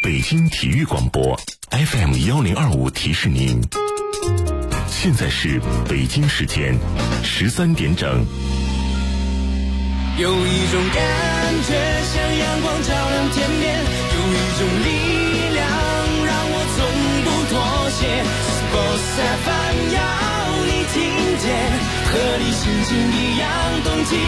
北京体育广播 FM1025提示您，现在是北京时间13点整。 有一种感觉像阳光照亮天边，有一种力量让我从不妥协。Sports FM 要你听见，和你心情一样动起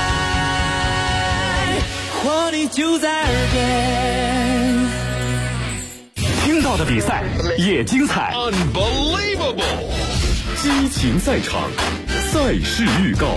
来，活力就在耳边。 听到的比赛也精彩 ，Unbelievable！ 激情赛场，赛事预告。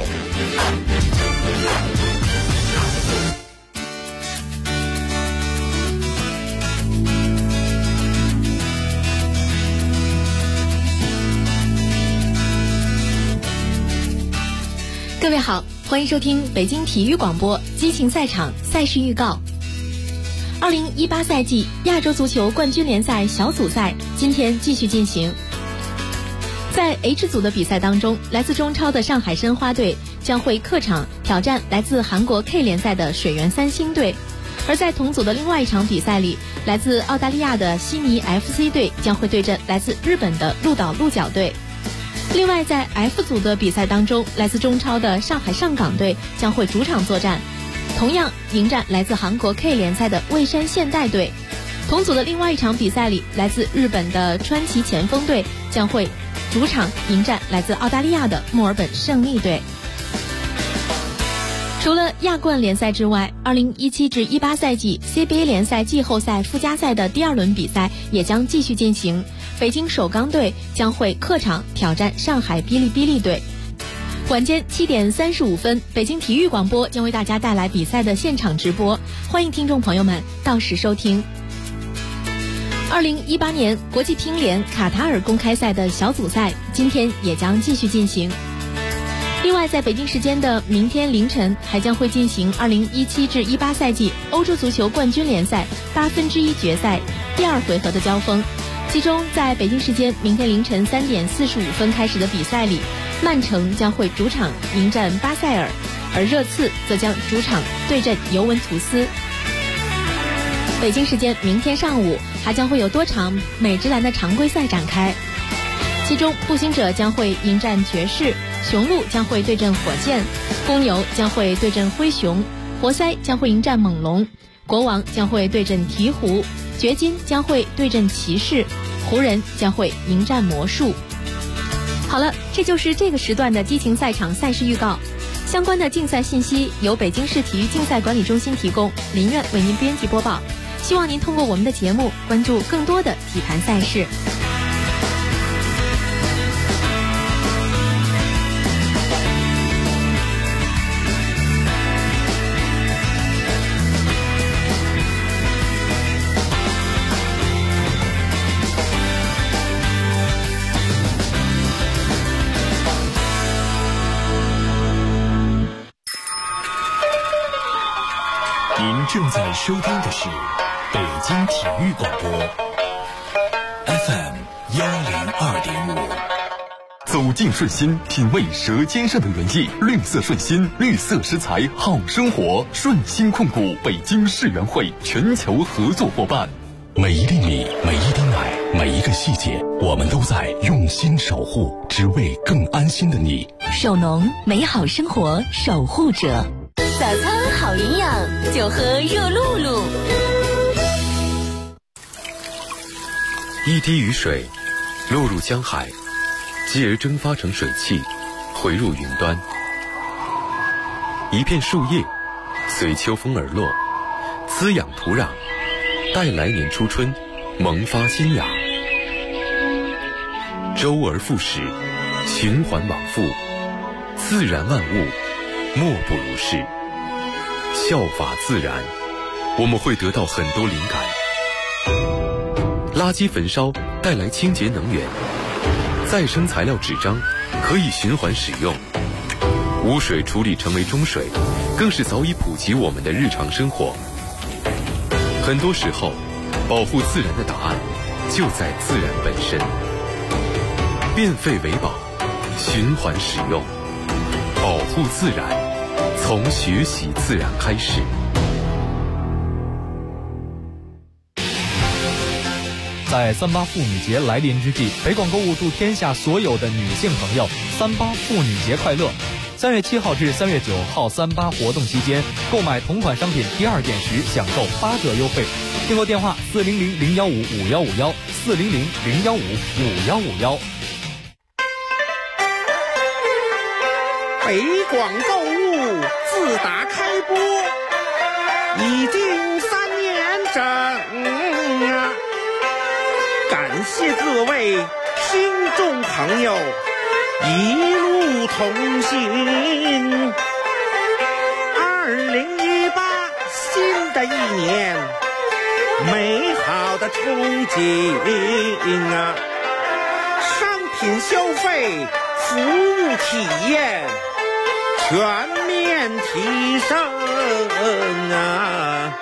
各位好，欢迎收听北京体育广播激情赛场赛事预告。2018赛季亚洲足球冠军联赛小组赛今天继续进行。在 H 组的比赛当中，来自中超的上海申花队将会客场挑战来自韩国 K 联赛的水原三星队，而在同组的另外一场比赛里，来自澳大利亚的悉尼 FC 队将会对阵来自日本的鹿岛鹿角队。另外在 F 组的比赛当中，来自中超的上海上港队将会主场作战，同样迎战来自韩国 K 联赛的蔚山现代队。同组的另外一场比赛里，来自日本的川崎前锋队将会主场迎战来自澳大利亚的墨尔本胜利队。除了亚冠联赛之外，2017至18赛季 CBA 联赛季后赛附加赛的第2轮比赛也将继续进行。北京首钢队将会客场挑战上海哔哩哔哩队。晚间7点35分，北京体育广播将为大家带来比赛的现场直播，欢迎听众朋友们到时收听。2018年国际乒联卡塔尔公开赛的小组赛今天也将继续进行。另外，在北京时间的明天凌晨还将会进行2017至18赛季欧洲足球冠军联赛1/8决赛第2回合的交锋。其中在北京时间明天凌晨3点45分开始的比赛里，曼城将会主场迎战巴塞尔，而热刺则将主场对阵尤文图斯。北京时间明天上午还将会有多场美职篮的常规赛展开，其中步行者将会迎战爵士，雄鹿将会对阵火箭，公牛将会对阵灰熊，活塞将会迎战猛龙，国王将会对阵鹈鹕，掘金将会对阵骑士，湖人将会迎战魔术。好了，这就是这个时段的激情赛场赛事预告。相关的竞赛信息由北京市体育竞赛管理中心提供，林苑为您编辑播报。希望您通过我们的节目关注更多的体坛赛事。 您正在收听的是北京体育广播 FM102.5。 走进顺心，品味舌尖上的原意。绿色顺心，绿色食材好生活。顺心控股北京世园会全球合作伙伴。 每一粒米，每一滴奶，每一个细节，我们都在用心守护，只为更安心的你。 手农，美好生活守护者。早餐好营养，就喝热露露。 一滴雨水落入江海，继而蒸发成水汽，回入云端。一片树叶随秋风而落，滋养土壤，待来年初春萌发新芽。周而复始，循环往复，自然万物莫不如是。效法自然，我们会得到很多灵感。垃圾焚烧带来清洁能源，再生材料纸张可以循环使用，污水处理成为中水，更是早已普及我们的日常生活。很多时候，保护自然的答案就在自然本身。变废为宝，循环使用，保护自然，从学习自然开始。 在38妇女节来临之际，北广购物祝天下所有的女性朋友38妇女节快乐。3月7号至3月9号38活动期间，购买同款商品第2件时享受8折优惠。订购电话400-015-5151，400-015-5151。 北广购物自打开播已经3年整啊，感谢各位听众朋友一路同行。2018新的一年，美好的憧憬啊，商品消费、服务体验全面提升啊！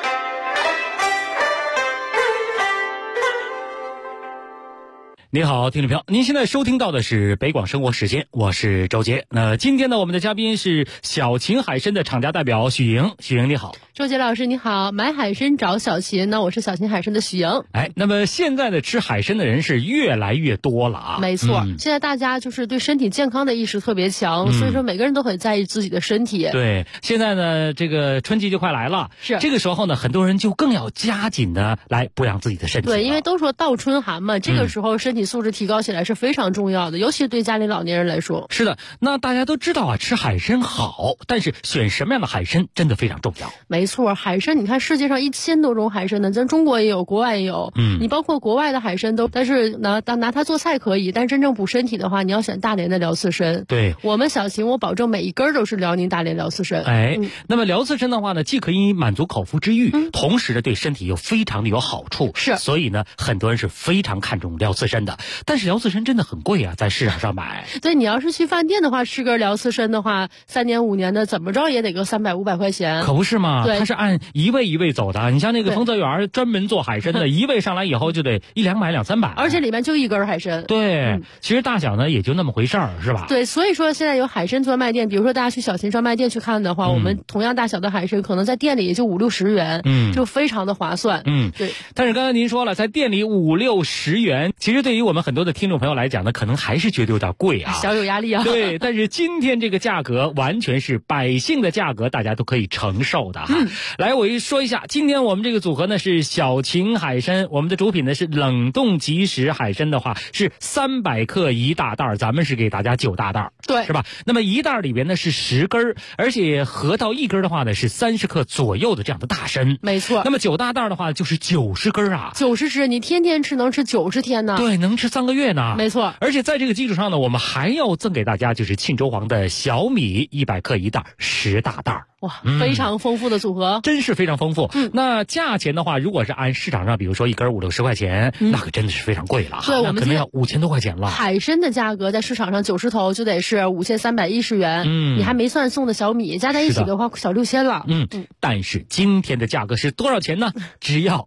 您好，听众朋友，您现在收听到的是北广生活时间，我是周杰。那今天呢，我们的嘉宾是小秦海参的厂家代表许莹。许莹你好。 周杰老师你好，买海参找小秦，那我是小秦海参的许莹。 那么现在的吃海参的人是越来越多了啊。 没错，现在大家就是对身体健康的意识特别强，所以说每个人都很在意自己的身体。 对，现在呢，这个春季就快来了， 是这个时候呢，很多人就更要加紧的来补养自己的身体。 对，因为都说倒春寒嘛，这个时候身体素质提高起来是非常重要的，尤其对家里老年人来说。 是的，那大家都知道啊，吃海参好，但是选什么样的海参真的非常重要。 没错，海参你看世界上1000多种海参呢，咱中国也有，国外也有。你包括国外的海参都，但是拿它做菜可以，但真正补身体的话，你要选大连的辽刺参。 对， 我们小秦我保证每一根都是辽宁大连辽刺参。 那么辽刺参的话呢，既可以满足口腹之欲，同时呢对身体又非常的有好处。 是， 所以呢很多人是非常看重辽刺参的。但是辽刺参真的很贵啊，在市场上买。 对，你要是去饭店的话，吃根辽刺参的话，3年5年的怎么着也得个300、500块钱。 可不是嘛？ 对， 它是按一位一位走的。你像那个丰泽园专门做海参的，一位上来以后就得100-200、200-300， 而且里面就一根海参。 对，其实大小呢也就那么回事儿，是吧？ 对，所以说现在有海参专卖店，比如说大家去小秦专卖店去看的话，我们同样大小的海参可能在店里也就50-60元，就非常的划算。对。 但是刚才您说了，在店里50-60元，其实对于我们很多的听众朋友来讲呢，可能还是觉得有点贵啊， 小有压力啊。 对，但是今天这个价格完全是百姓的价格，大家都可以承受的哈。来，我说一下，今天我们这个组合呢是小秦海参，我们的主品呢是冷冻即食海参的话是300克1大袋，咱们是给大家9大袋， 对， 是吧？那么1袋里边呢是10根，而且合到1根的话呢是30克左右的这样的大参。 没错。 那么9大袋的话就是90根啊 ，90只，你天天吃能吃90天呢。 对，能吃3个月呢。 没错。 而且在这个基础上呢，我们还要赠给大家就是沁州黄的小米100克1袋，10大袋。 哇，非常丰富的组合， 真是非常丰富。那价钱的话，如果是按市场上，比如说1根50-60块钱，那可真的是非常贵了。 对，我们可能要5000多块钱了。 海参的价格在市场上90头就得是5310元，你还没算送的小米，加在一起的话小6000了。 但是今天的价格是多少钱呢？只要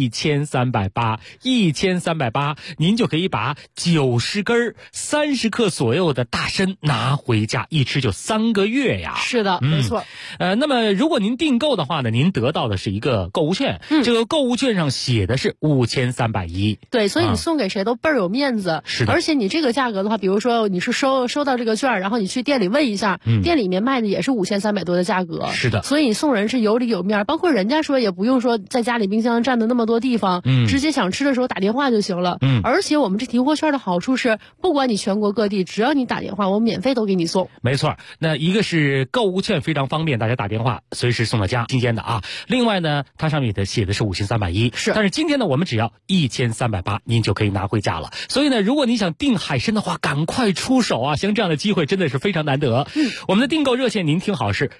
1380，1380，您就可以把90根30克左右的大参拿回家，一吃就3个月呀。 是的，没错。 那么如果您订购的话呢，您得到的是一个购物券，这个购物券上写的是5310。 对，所以你送给谁都倍儿有面子。 是的。 而且你这个价格的话，比如说你是收到这个券，然后你去店里问一下，店里面卖的也是5300多的价格。 是的。 所以你送人是有理有面，包括人家说也不用说在家里冰箱占那么多地方，直接想吃的时候打电话就行了。而且我们这提货券的好处是，不管你全国各地，只要你打电话，我免费都给你送。 没错，那一个是购物券非常方便，大家打电话随时送到家，新鲜的啊。另外呢，它上面写的是5310， 是。 但是今天呢，我们只要1380，您就可以拿回家了。所以呢，如果你想订海参的话，赶快出手啊！像这样的机会真的是非常难得。我们的订购热线您听好是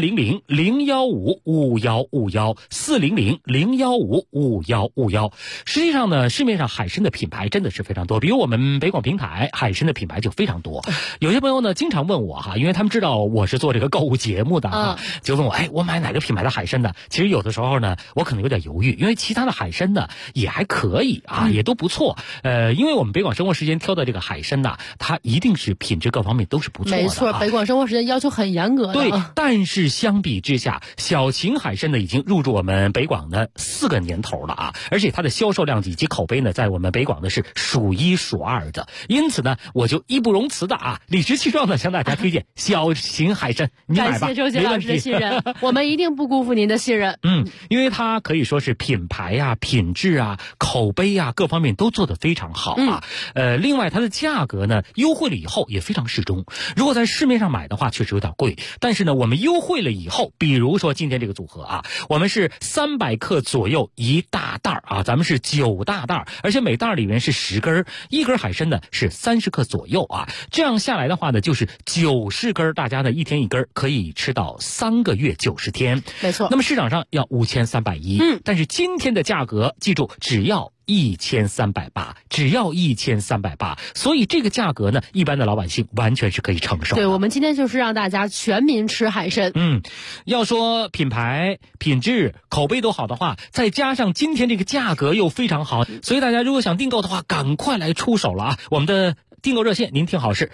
400-015-5151，400-015-5151。实际上呢，市面上海参的品牌真的是非常多，比如我们北广平台海参的品牌就非常多。有些朋友呢经常问我哈，因为他们知道我是做这个购物节目的啊，就问我我买哪个品牌的海参呢？其实有的时候呢，我可能有点犹豫，因为其他的海参呢也还可以啊，也都不错。因为我们北广生活时间挑的这个海参呢，它一定是品质各方面都是不错的。 没错，北广生活时间要求很严格的。 对，但是相比之下，小秦海参呢已经入驻我们北广的4个年头。 头了啊，而且它的销售量以及口碑呢，在我们北广呢是数一数二的。因此呢，我就义不容辞的啊，理直气壮的向大家推荐小秦海参，你买吧， 感谢周杰老师的信任，我们一定不辜负您的信任。 因为它可以说是品牌啊、品质啊、口碑啊各方面都做得非常好啊。另外它的价格呢优惠了以后也非常适中。如果在市面上买的话，确实有点贵，但是呢，我们优惠了以后，比如说今天这个组合啊，我们是300克左右一大袋啊，咱们是9大袋，而且每袋里面是10根，一根海参呢是30克左右啊。这样下来的话呢，就是90根，大家呢一天一根，可以吃到3个月90天。 没错。 那么市场上要5310，但是今天的价格，记住只要1380，只要1380，所以这个价格呢，一般的老百姓完全是可以承受的。 对，我们今天就是让大家全民吃海参。 要说品牌、品质、口碑都好的话，再加上今天这个价格又非常好，所以大家如果想订购的话，赶快来出手了啊！我们的订购热线您听好是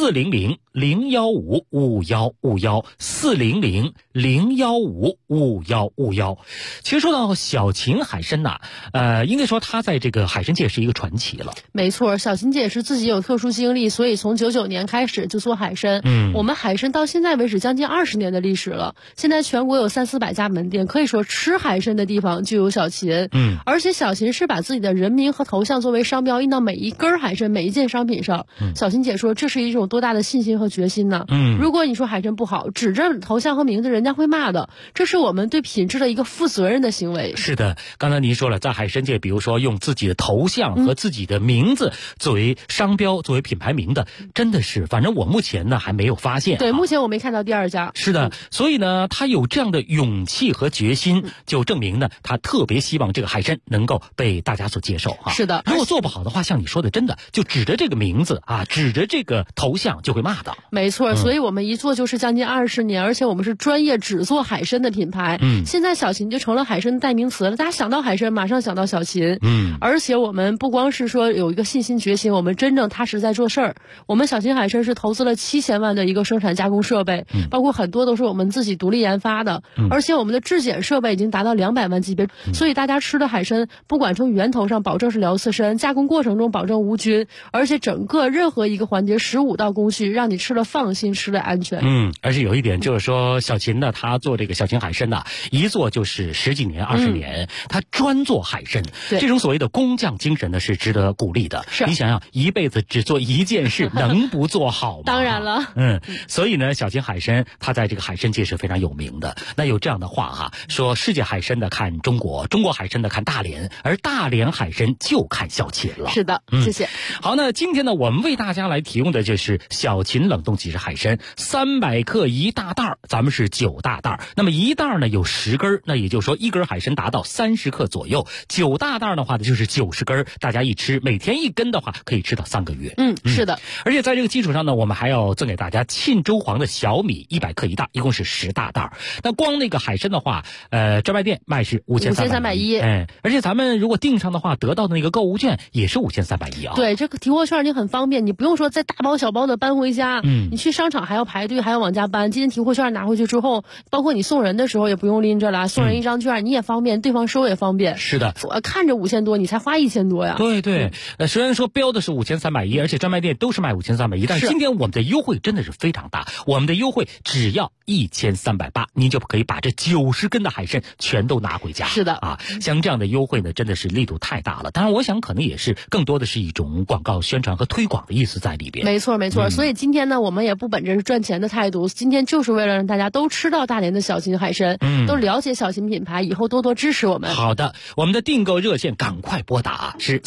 400-015-5151，400-015-5151。其实说到小秦海参呐，应该说他在这个海参界是一个传奇了。 没错，小秦姐是自己有特殊经历，所以从99年开始就做海参。我们海参到现在为止将近20年的历史了，现在全国有300-400家门店，可以说吃海参的地方就有小秦。而且小秦是把自己的人名和头像作为商标印到每一根海参、每一件商品上。小秦姐说这是一种多大的信心和决心呢？如果你说海参不好，指着头像和名字，人家会骂的。这是我们对品质的一个负责任的行为。 是的，刚才您说了，在海参界，比如说用自己的头像和自己的名字作为商标、作为品牌名的，真的是，反正我目前呢还没有发现。 对，目前我没看到第二家。 是的，所以呢，他有这样的勇气和决心，就证明呢，他特别希望这个海参能够被大家所接受啊。 是的， 如果做不好的话，像你说的，真的就指着这个名字啊，指着这个头像就会骂的。 没错，所以我们一做就是将近20年，而且我们是专业只做海参的品牌。现在小秦就成了海参的代名词了，大家想到海参马上想到小秦。而且我们不光是说有一个信心决心，我们真正踏实在做事儿。我们小秦海参是投资了7000万的一个生产加工设备，包括很多都是我们自己独立研发的，而且我们的质检设备已经达到200万级别，所以大家吃的海参不管从源头上保证是辽刺参，加工过程中保证无菌，而且整个任何一个环节15道工序，让你吃了放心，吃了安全。 而且有一点就是说，小秦呢，他做这个小秦海参呢，一做就是10几年、20年，他专做海参，这种所谓的工匠精神呢，是值得鼓励的。你想想，一辈子只做一件事，能不做好吗？ 当然了。 所以呢，小秦海参他在这个海参界是非常有名的。那有这样的话哈，说世界海参的看中国，中国海参的看大连，而大连海参就看小秦了。 是的，谢谢。 好，那今天呢，我们为大家来提供的就是小秦冷冻即食海参，300克一大袋，咱们是9大袋。那么一袋呢有10根，那也就是说一根海参达到30克左右，9大袋的话呢就是90根，大家一吃，每天1根的话可以吃到3个月。 是的。 而且在这个基础上呢，我们还要赠给大家沁州黄的小米100克一袋，一共是10大袋。那光那个海参的话，专卖店卖是5310，而且咱们如果订上的话，得到的那个购物券也是5310啊。 对，这个提货券你很方便，你不用说再大包小包的搬回家，你去商场还要排队，还要往家搬。今天提货券拿回去之后，包括你送人的时候也不用拎着了，送人一张券，你也方便，对方收也方便。 是的， 看着5000多，你才花1000多呀。 对，虽然说标的是5310，而且专卖店都是卖5310，但是今天我们的优惠真的是非常大，我们的优惠只要1380，您就可以把这90根的海参全都拿回家。 是的啊，像这样的优惠呢，真的是力度太大了。当然，我想可能也是更多的是一种广告宣传和推广的意思在里边。 没错，所以今天呢，我们也不本着是赚钱的态度，今天就是为了让大家都吃到大连的小秦海参，都了解小秦品牌，以后多多支持我们。 好的，我们的订购热线赶快拨打是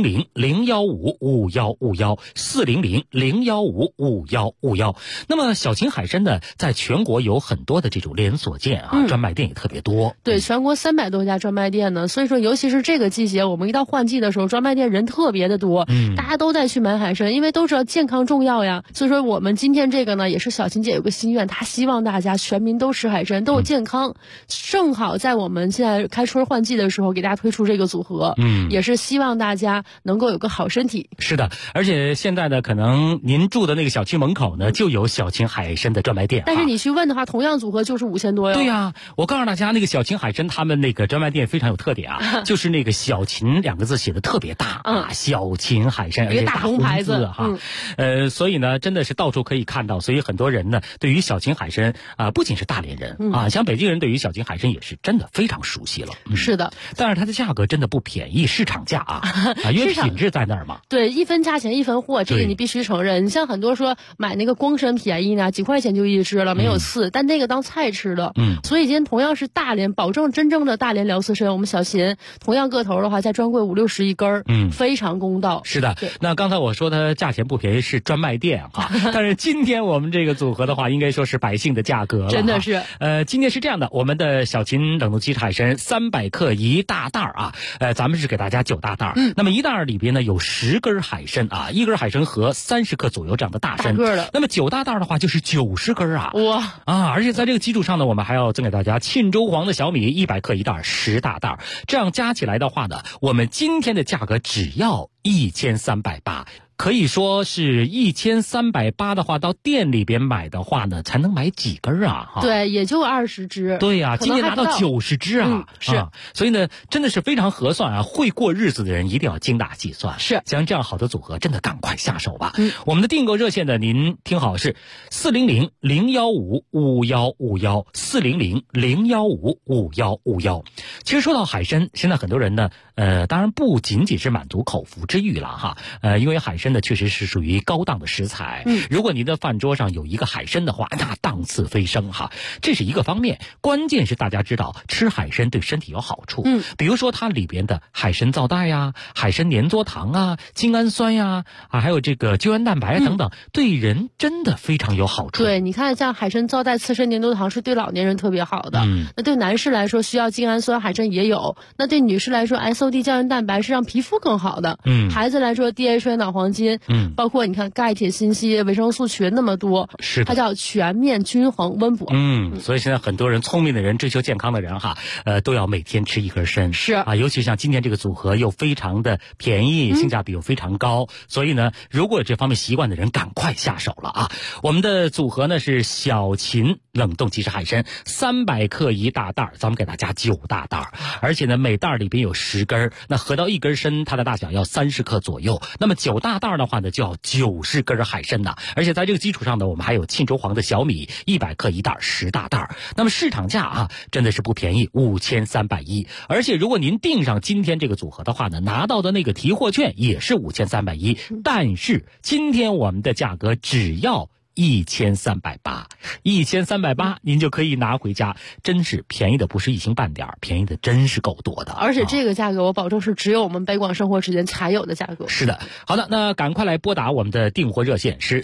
400-015-5151，400-015-5151。那么小秦海参呢，在全国有很多的这种连锁店啊，专卖店也特别多。 对，全国300多家专卖店呢，所以说尤其是这个季节，我们一到换季的时候，专卖店人特别的多，大家都在去买海参，因为都知道健康重要呀。所以说我们今天这个呢，也是小琴姐有个心愿，她希望大家全民都吃海参，都有健康。正好在我们现在开春换季的时候，给大家推出这个组合，也是希望大家能够有个好身体。 是的，而且现在呢，可能您住的那个小区门口呢，就有小琴海参的专卖店。 但是你去问的话，同样组合就是5000多哟。 对呀，我告诉大家，那个小琴海参他们那个专卖店非常有特点啊，就是那个小琴2个字写的特别大啊，小琴海参，而且大红牌子哈。所以呢，真的是到处可以看到，所以很多人呢，对于小琴海参不仅是大连人啊，像北京人对于小琴海参也是真的非常熟悉了。 是的， 但是它的价格真的不便宜，市场价啊，因为品质在那儿嘛。 对，一分价钱一分货，这个你必须承认。你像很多说买那个光参便宜呢，几块钱就一只了，没有刺，但那个当菜吃的。所以今天同样是大连，保证真正的大连辽刺参，我们小琴同样个头的话，在专柜50-60一根，非常公道。 是的，那刚才我说它价钱不便宜是专卖店哈，但是今天我们这个组合的话，应该说是百姓的价格了。 真的是。 今天是这样的，我们的小琴冷冻鸡海参300克1大袋啊，咱们是给大家9大袋。那么1袋里边呢有10根海参啊，1根海参和30克左右这样的大参。那么9大袋的话就是90根啊。 哇啊！ 而且在这个基础上呢，我们还要赠给大家沁州黄的小米100克1袋10大袋，这样加起来的话呢，我们今天的价格只要1380。可以说是1380的话，到店里边买的话呢，才能买几根啊？ 对，也就20只。 对呀，今天拿到90只啊！ 是， 所以呢，真的是非常合算啊！会过日子的人一定要精打细算。 是， 像这样好的组合，真的赶快下手吧。我们的订购热线呢，您听好是400-015-5151，400-015-5151。其实说到海参，现在很多人呢，当然不仅仅是满足口腹之欲了哈，因为海参呢确实是属于高档的食材。如果您的饭桌上有一个海参的话，那档次飞升哈，这是一个方面。关键是大家知道吃海参对身体有好处，比如说它里边的海参皂带呀、海参粘唑糖啊、精氨酸呀还有这个胶原蛋白等等，对人真的非常有好处。 对，你看像海参皂带、刺参粘唑糖是对老年人特别好的。那对男士来说需要精氨酸，海参也有。那对女士来说 SOD 胶原蛋白是让皮肤更好的。孩子来说 DHA 脑黄金，包括你看钙、铁、锌、硒、维生素群那么多， 是它叫全面均衡温补。 所以现在很多人聪明的人、追求健康的人哈，都要每天吃1根参。 是啊，尤其像今天这个组合又非常的便宜，性价比又非常高，所以呢，如果有这方面习惯的人，赶快下手了啊！我们的组合呢是小琴冷冻即食海参300克1大袋，咱们给大家9大袋，而且呢每袋里边有10根，那合到1根参，它的大小要30克左右。那么9大袋的话呢，就要90根海参呐，而且在这个基础上呢，我们还有沁州黄的小米100克1袋10大袋。那么市场价啊，真的是不便宜，5310。而且如果您订上今天这个组合的话呢，拿到的那个提货券也是5310，但是今天我们的价格只要1380，1380您就可以拿回家，真是便宜的不是一星半点，便宜的真是够多的。 而且这个价格我保证是只有我们北广生活之间才有的价格。 是的，好的，那赶快来拨打我们的订货热线是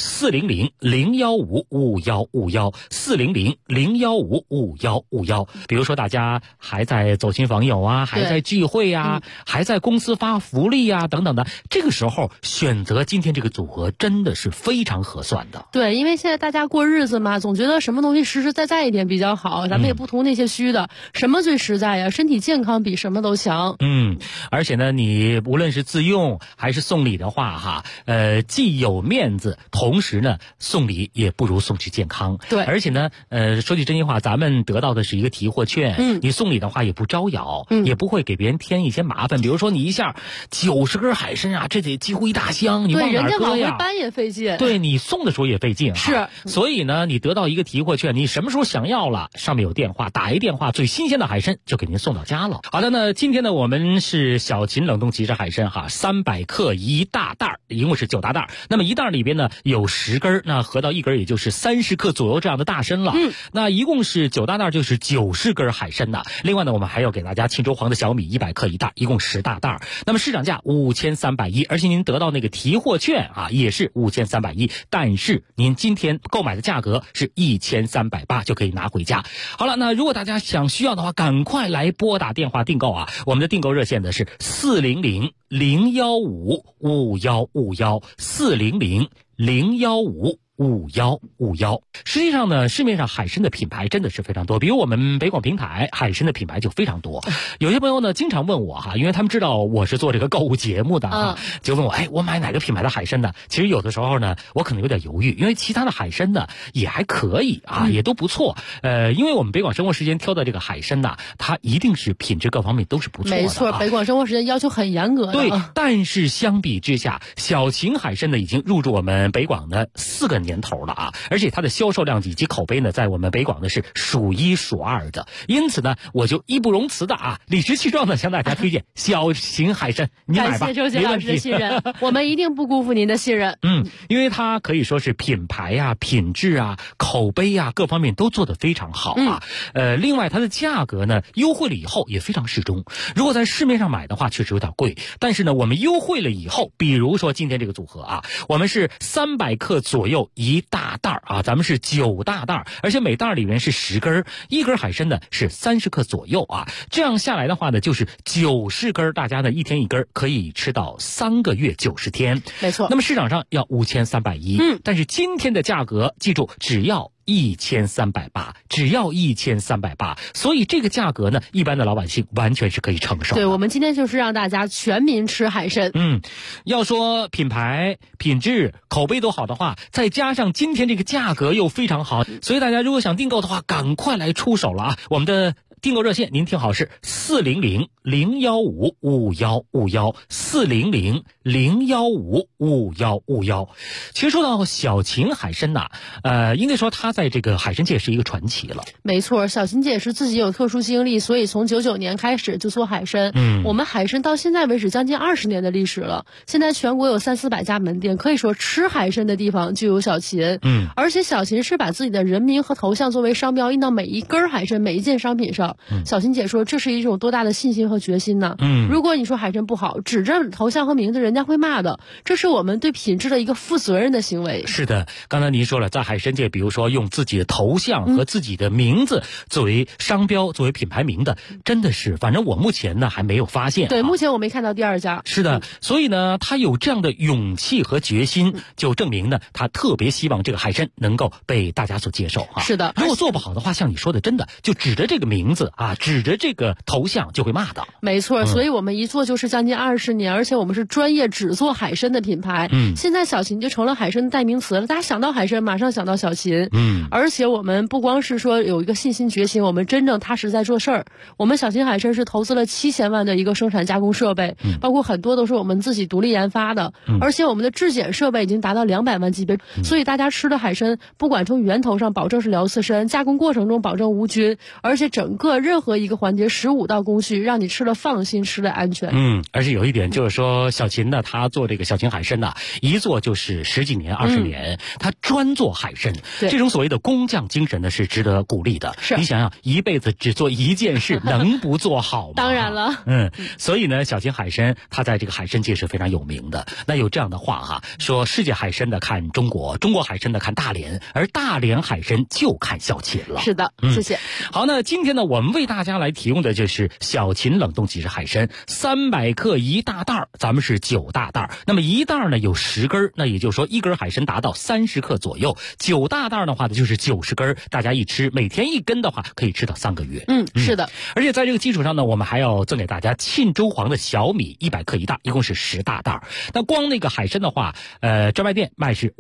400-015-5151，400-015-5151。比如说大家还在走亲访友啊，还在聚会啊，还在公司发福利啊等等的，这个时候选择今天这个组合真的是非常合算的。 对，因为现在大家过日子嘛，总觉得什么东西实实在在一点比较好，咱们也不图那些虚的，什么最实在呀？身体健康比什么都强。 而且呢，你无论是自用还是送礼的话哈，既有面子，同时呢送礼也不如送去健康。 对， 而且呢，说句真心话，咱们得到的是一个提货券，你送礼的话也不招摇，也不会给别人添一些麻烦。比如说你一下90根海参啊，这得几乎1大箱，你往哪搁呀？ 对，人家往回搬也费劲。 对，你送的时候也费劲。 是， 所以呢，你得到一个提货券，你什么时候想要了，上面有电话，打一电话，最新鲜的海参就给您送到家了。好的，那今天呢，我们是小琴冷冻即食海参哈，300克1大袋，一共是9大袋。那么1袋里边呢有10根，那合到1根也就是30克左右这样的大参了。那一共是9大袋，就是90根海参呐。另外呢，我们还要给大家沁州黄的小米100克1袋，一共10大袋。那么市场价5310，而且您得到那个提货券啊，也是5310，但是您今天购买的价格是1380，就可以拿回家。好了，那如果大家需要的话，赶快来拨打电话订购啊！我们的订购热线呢是400-015-5151，400-015-5151。 5151。实际上呢，市面上海参的品牌真的是非常多，比如我们北广平台海参的品牌就非常多。有些朋友呢经常问我因为他们知道我是做这个购物节目的就问我我买哪个品牌的海参呢？其实有的时候呢我可能有点犹豫，因为其他的海参呢也还可以也都不错。因为我们北广生活时间挑的这个海参呢，它一定是品质各方面都是不错的。 没错，北广生活时间要求很严格的。 对，但是相比之下，小秦海参呢已经入驻我们北广的4个年头了而且它的销售量以及口碑呢，在我们北广呢是数1数2的。因此呢，我就义不容辞的理直气壮的向大家推荐小秦海参，你买吧。 感谢周杰老师的信任，我们一定不辜负您的信任。 因为它可以说是品牌品质口碑各方面都做得非常好另外它的价格呢优惠了以后也非常适中。如果在市面上买的话确实有点贵，但是呢我们优惠了以后，比如说今天这个组合我们是300克左右一大袋咱们是9大袋，而且每袋里面是10根，一根海参呢是30克左右这样下来的话呢就是90根，大家呢一天一根，可以吃到3个月90天。 没错。 那么市场上要5310，但是今天的价格记住只要1380，只要1380，所以这个价格呢，一般的老百姓完全是可以承受的。 对，我们今天就是让大家全民吃海参。 要说品牌、品质、口碑都好的话，再加上今天这个价格又非常好，所以大家如果想订购的话，赶快来出手了我们的订购热线您听好是400-015-5151，400-015-5151。其实说到小秦海参应该说它在这个海参界是一个传奇了。 没错，小秦姐是自己有特殊经历，所以从99年开始就做海参。我们海参到现在为止将近20年的历史了，现在全国有300-400家门店，可以说吃海参的地方就有小秦。而且小秦是把自己的人名和头像作为商标印到每一根海参每一件商品上。小秦姐说这是一种多大的信心和决心呢？如果你说海参不好，指着头像和名字人家会骂的，这是我们对品质的一个负责任的行为。 是的，刚才您说了，在海参界比如说用自己的头像和自己的名字作为商标作为品牌名的，真的是反正我目前呢还没有发现。 对，目前我没看到第二家。 是的，所以呢他有这样的勇气和决心，就证明呢他特别希望这个海参能够被大家所接受是的， 如果做不好的话，像你说的真的就指着这个名字指着这个头像就会骂的。 没错，所以我们一做就是将近20年，而且我们是专业只做海参的品牌。现在小秦就成了海参的代名词了，大家想到海参马上想到小秦。而且我们不光是说有一个信心决心，我们真正踏实在做事儿。我们小秦海参是投资了7000万的一个生产加工设备，包括很多都是我们自己独立研发的，而且我们的质检设备已经达到200万级别，所以大家吃的海参不管从源头上保证是辽刺参，加工过程中保证无菌，而且整个任何一个环节15道工序，让你吃了放心，吃了安全。 而且有一点就是说，小秦呢，他做这个小秦海参一做就是10几年、20年，他专做海参，这种所谓的工匠精神呢是值得鼓励的。你想想，一辈子只做一件事，能不做好吗？ 当然了。 所以呢，小秦海参他在这个海参界是非常有名的。那有这样的话说世界海参的看中国，中国海参的看大连，而大连海参就看小秦了。 是的，谢谢。 好，那今天呢，我们为大家来提供的就是小秦冷冻即食海参，300克一大袋，咱们是9大袋。那么一袋呢有10根，那也就是说一根海参达到30克左右，9大袋的话呢就是90根，大家一吃每天1根的话可以吃到3个月。 是的。 而且在这个基础上呢，我们还要赠给大家沁州黄的小米100克一袋，一共是10大袋。那光那个海参的话，专卖店卖是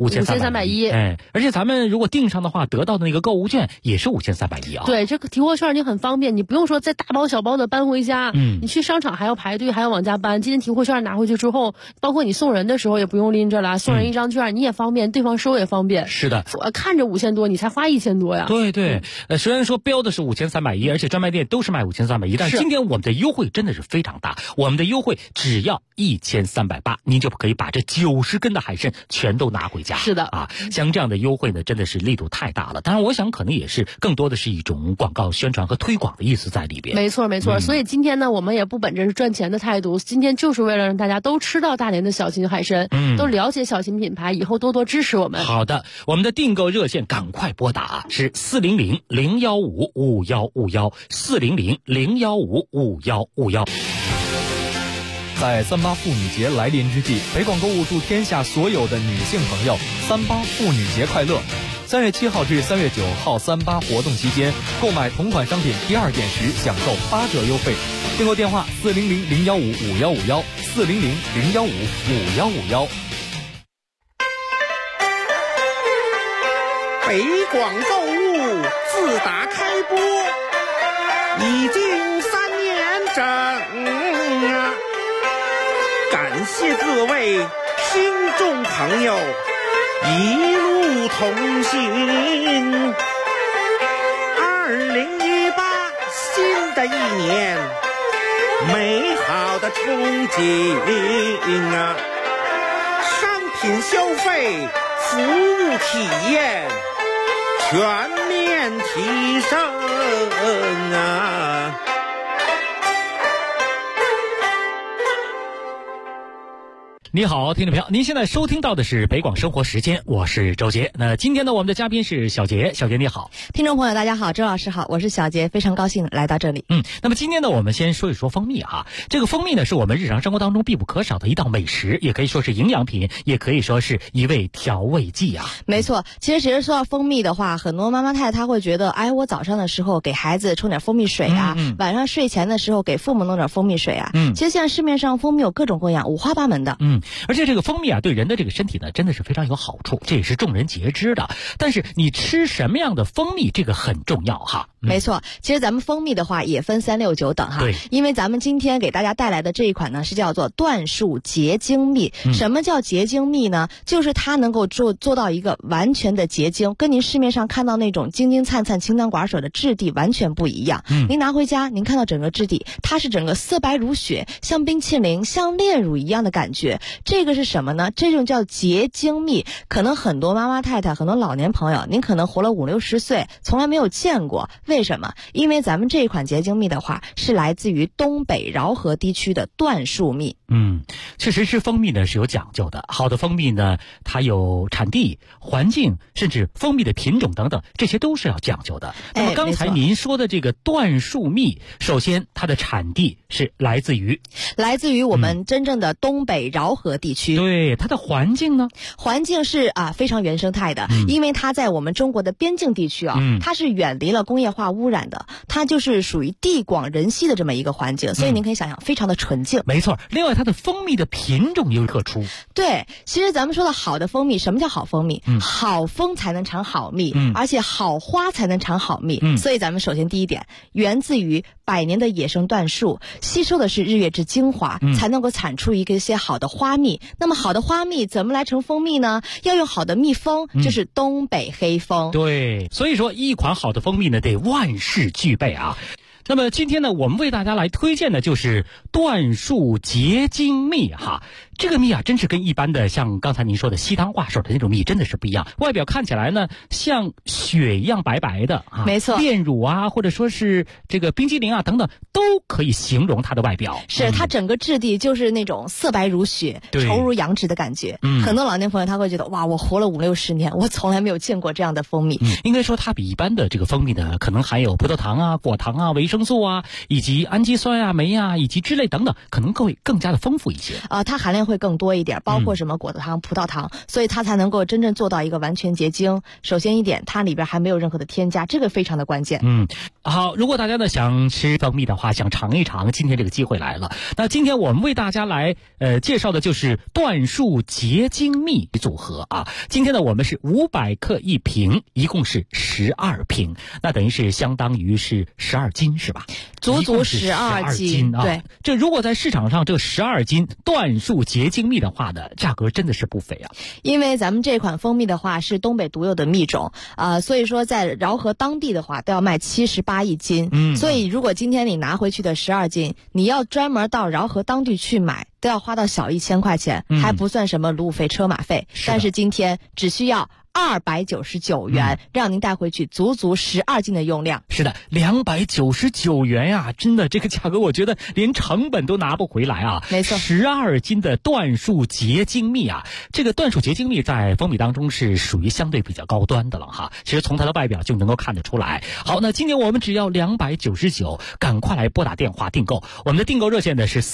5310，而且咱们如果订上的话，得到的那个购物券也是5310 对，这个提货券你很方便，你不用说再大包小包的搬回家，你去商场还要排队，还要往家搬。今天提货券拿回去之后，包括你送人的时候也不用拎着了，送人一张券你也方便，对方收也方便。 是的， 看着5000多，你才花1000多呀。 对，虽然说标的是5310，而且专卖店都是卖5310，但今天我们的优惠真的是非常大，我们的优惠只要1380，您就可以把这90根的海参全都拿回家。 是的像这样的优惠呢，真的是力度太大了。当然，我想可能也是更多的是一种广告宣传和推广的意思在里边。 没错，所以今天呢，我们也不本着是赚钱的态度，今天就是为了让大家都吃到大连的小秦海参，都了解小秦品牌，以后多多支持我们。 好的，我们的订购热线赶快拨打是400-015-5151，400-015-5151。 在38妇女节来临之际，北广购物祝天下所有的女性朋友38妇女节快乐。3月7号至3月9号38活动期间，购买同款商品第2件时享受8折优惠。订购电话400-015-5151 400-015-5151。 北广购物自打开播已经3年整啊！感谢各位听众朋友一路同行。2018新的一年，美好的憧憬啊！商品消费，服务体验全面提升啊！ 你好，听众朋友，您现在收听到的是北广生活时间，我是周杰。那今天呢，我们的嘉宾是小杰。小杰你好。 听众朋友大家好，周老师好，我是小杰，非常高兴来到这里。 那么今天呢，我们先说一说蜂蜜哈。这个蜂蜜呢，是我们日常生活当中必不可少的一道美食，也可以说是营养品，也可以说是一味调味剂啊。 没错，其实说到蜂蜜的话，很多妈妈太太她会觉得，哎，我早上的时候给孩子冲点蜂蜜水啊，晚上睡前的时候给父母弄点蜂蜜水啊。其实现在市面上蜂蜜有各种各样，五花八门的。 而且这个蜂蜜啊，对人的这个身体呢，真的是非常有好处，这也是众人皆知的。但是你吃什么样的蜂蜜，这个很重要哈。 没错，其实咱们蜂蜜的话也分3、6、9等哈。 对， 因为咱们今天给大家带来的这一款呢，是叫做椴树结晶蜜。什么叫结晶蜜呢？就是它能够做到一个完全的结晶，跟您市面上看到那种晶晶灿灿、清汤寡水的质地完全不一样。您拿回家，您看到整个质地，它是整个色白如雪，像冰淇淋、像炼乳一样的感觉。这个是什么呢？这种叫结晶蜜，可能很多妈妈太太、很多老年朋友，您可能活了50、60岁，从来没有见过。为什么？因为咱们这一款结晶蜜的话，是来自于东北饶河地区的椴树蜜。 确实吃蜂蜜呢是有讲究的。好的蜂蜜呢，它有产地、环境，甚至蜂蜜的品种等等，这些都是要讲究的。那么刚才您说的这个椴树蜜，首先它的产地是来自于我们真正的东北饶河地区。 对，它的环境呢？ 环境是非常原生态的，因为它在我们中国的边境地区它是远离了工业化污染的，它就是属于地广人稀的这么一个环境，所以您可以想象非常的纯净。 没错，另外它的蜂蜜的品种又特殊。 对，其实咱们说的好的蜂蜜，什么叫好蜂蜜？好蜂才能产好蜜，而且好花才能产好蜜。所以咱们首先第一点，源自于100年的野生椴树，吸收的是日月之精华，才能够产出一些好的花蜜。那么好的花蜜怎么来成蜂蜜呢？要用好的蜜蜂，就是东北黑蜂。 对，所以说一款好的蜂蜜呢，得万事俱备啊。那么今天呢，我们为大家来推荐的就是椴树结晶蜜哈。这个蜜啊，真是跟一般的像刚才您说的稀汤挂水的那种蜜真的是不一样。外表看起来呢，像雪一样白白的啊， 没错， 炼乳啊，或者说是这个冰激凌啊等等，都可以形容它的外表。 是它整个质地就是那种色白如雪、稠如羊脂的感觉。很多老年朋友他会觉得，哇，我活了50、60年，我从来没有见过这样的蜂蜜。 应该说它比一般的这个蜂蜜呢，可能含有葡萄糖啊、果糖啊、维生素啊，以及氨基酸啊、酶啊，以及脂类等等，可能会更加的丰富一些。 它含量会更多一点，包括什么果糖、葡萄糖，所以它才能够真正做到一个完全结晶。首先一点，它里边还没有任何的添加，这个非常的关键。 好，如果大家呢想吃蜂蜜的话，想尝一尝，今天这个机会来了。那今天我们为大家来介绍的就是椴树结晶蜜组合啊。今天呢我们是500克1瓶，一共是12瓶，那等于是相当于是12斤是吧？ 足足12斤啊！ 对， 这如果在市场上这12斤椴树结晶蜜的话呢，价格真的是不菲啊。 因为咱们这款蜂蜜的话是东北独有的蜜种所以说在饶河当地的话都要卖78一斤。所以如果今天你拿回去的12斤，你要专门到饶河当地去买，都要花到小1000块钱，还不算什么路费、车马费。但是今天只需要 299元，让您带回去足足12斤的用量。 是的，299元呀，真的这个价格我觉得连成本都拿不回来啊。 没错 ，12斤的椴树结晶蜜啊，这个椴树结晶蜜在蜂蜜当中是属于相对比较高端的了哈。其实从它的外表就能够看得出来。好，那今年我们只要299，赶快来拨打电话订购。我们的订购热线呢是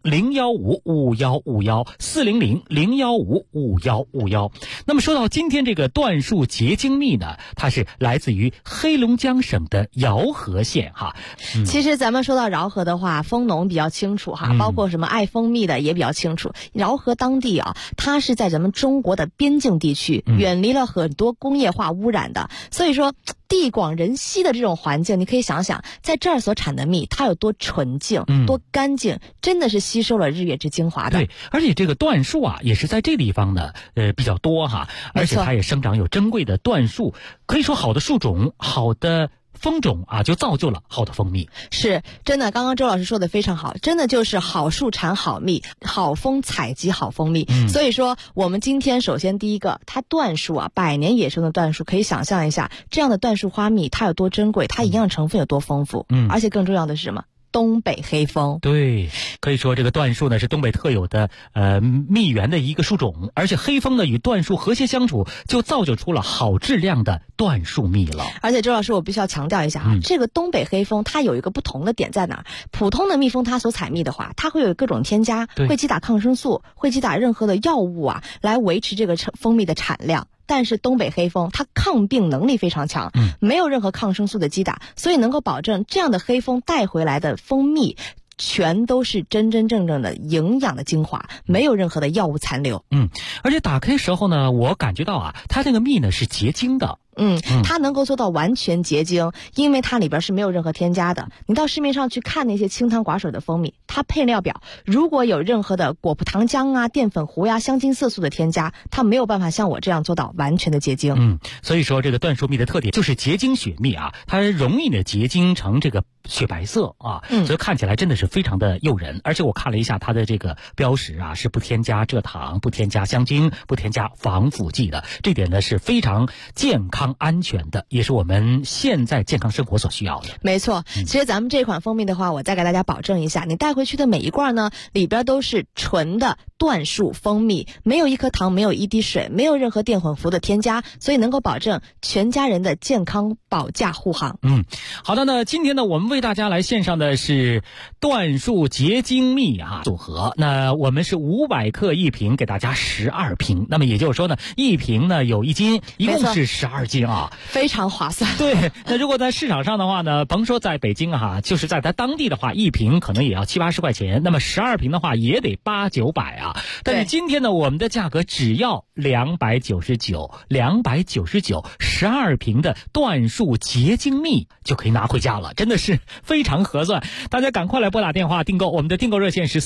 400-015-5151，400-015-5151。那么说到今天这个椴树结晶蜜呢，它是来自于黑龙江省的饶河县哈。 其实咱们说到饶河的话，蜂农比较清楚哈，包括什么爱蜂蜜的也比较清楚。饶河当地啊，它是在咱们中国的边境地区，远离了很多工业化污染的，所以说地广人稀的这种环境，你可以想想在这儿所产的蜜它有多纯净，多干净，真的是吸收了日月之精华的。 对，而且这个椴树啊也是在这地方呢比较多哈，而且它也生长有珍贵的椴树，可以说好的树种，好的蜂种啊，就造就了好的蜂蜜。 是真的，刚刚周老师说的非常好，真的就是好树产好蜜，好蜂采集好蜂蜜。所以说我们今天首先第一个，它椴树啊，100年野生的椴树，可以想象一下这样的椴树花蜜它有多珍贵，它营养成分有多丰富。而且更重要的是什么？东北黑蜂。 对，可以说这个椴树呢是东北特有的蜜源的一个树种，而且黑蜂呢与椴树和谐相处，就造就出了好质量的椴树蜜了。 而且周老师，我必须要强调一下这个东北黑蜂它有一个不同的点在哪儿？普通的蜜蜂它所采蜜的话，它会有各种添加，会击打抗生素，会击打任何的药物啊，来维持这个蜂蜜的产量。但是东北黑蜂它抗病能力非常强，没有任何抗生素的击打，所以能够保证这样的黑蜂带回来的蜂蜜全都是真真正正的营养的精华，没有任何的药物残留。 而且打开时候呢，我感觉到啊，它这个蜜呢是结晶的。 它能够做到完全结晶，因为它里边是没有任何添加的。你到市面上去看那些清汤寡水的蜂蜜，它配料表如果有任何的果葡糖浆啊、淀粉糊呀、香精色素的添加，它没有办法像我这样做到完全的结晶。 所以说这个椴树蜜的特点就是结晶雪蜜啊，它容易呢结晶成这个雪白色啊，所以看起来真的是非常的诱人。而且我看了一下它的这个标识啊，是不添加蔗糖、不添加香精、不添加防腐剂的，这点呢是非常健康安全的，也是我们现在健康生活所需要的。 没错，其实咱们这款蜂蜜的话，我再给大家保证一下，你带回去的每一罐呢，里边都是纯的椴树蜂蜜，没有一颗糖，没有一滴水，没有任何淀粉糊的添加，所以能够保证全家人的健康保驾护航。 好的呢，今天呢我们为大家来献上的是椴树结晶蜜啊组合，那我们是500克一瓶，给大家12瓶，那么也就是说呢，一瓶呢有1斤，一共是12斤啊， 非常划算。 对，那如果在市场上的话呢，甭说在北京啊，就是在它当地的话，一瓶可能也要70-80块钱，那么12瓶的话也得800-900啊。但是今天呢，我们的价格只要299，12瓶的椴树结晶蜜就可以拿回家了，真的是非常合算。大家赶快来拨打电话订购，我们的订购热线是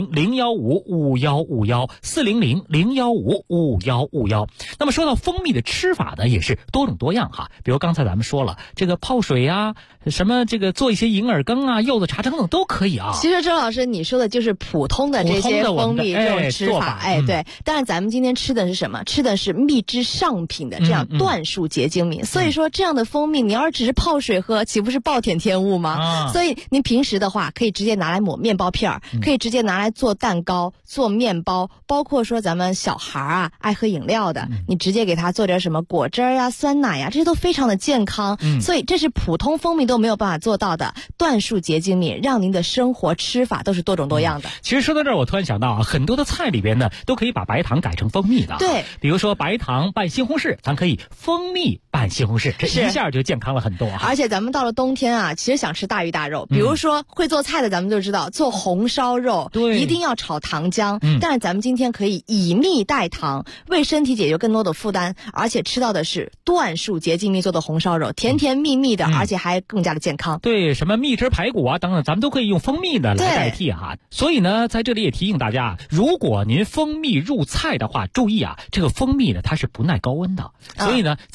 400-015-5151，400-015-5151。那么说到蜂蜜的吃法呢，也是多种多样哈，比如刚才咱们说了，这个泡水啊，什么这个做一些银耳羹啊、柚子茶等等都可以啊。 其实周老师你说的就是普通的这些蜂蜜这种吃法，对。但是咱们今天吃的是什么？吃的是蜜之上品的这样椴树结晶蜜。所以说这样的蜂蜜，你要是只是泡水喝，岂不是暴殄天物吗？所以您平时的话，可以直接拿来抹面包片，可以直接拿来做蛋糕、做面包，包括说咱们小孩啊爱喝饮料的，你直接给他做点什么果汁呀、酸奶呀，这些都非常的健康。所以这是普通蜂蜜都没有办法做到的椴树结晶蜜，让您的生活吃法都是多种多样的。 其实说到这儿，我突然想到啊，很多的菜里边呢都可以把白糖改成蜂蜜的。 对， 比如说白糖拌西红柿，咱可以蜂蜜拌西红柿，这一下就健康了很多。 而且咱们到了冬天啊，其实想吃大鱼大肉，比如说会做菜的咱们就知道，做红烧肉一定要炒糖浆，但是咱们今天可以以蜜代糖，为身体解决更多的负担，而且吃到的是椴树结晶蜜做的红烧肉，甜甜蜜蜜的，而且还更加的健康。 对，什么蜜汁排骨啊等等，咱们都可以用蜂蜜的来代替哈。所以呢，在这里也提醒大家，如果您蜂蜜入菜的话，注意啊，这个蜂蜜呢它是不耐高温的，所以呢，在最后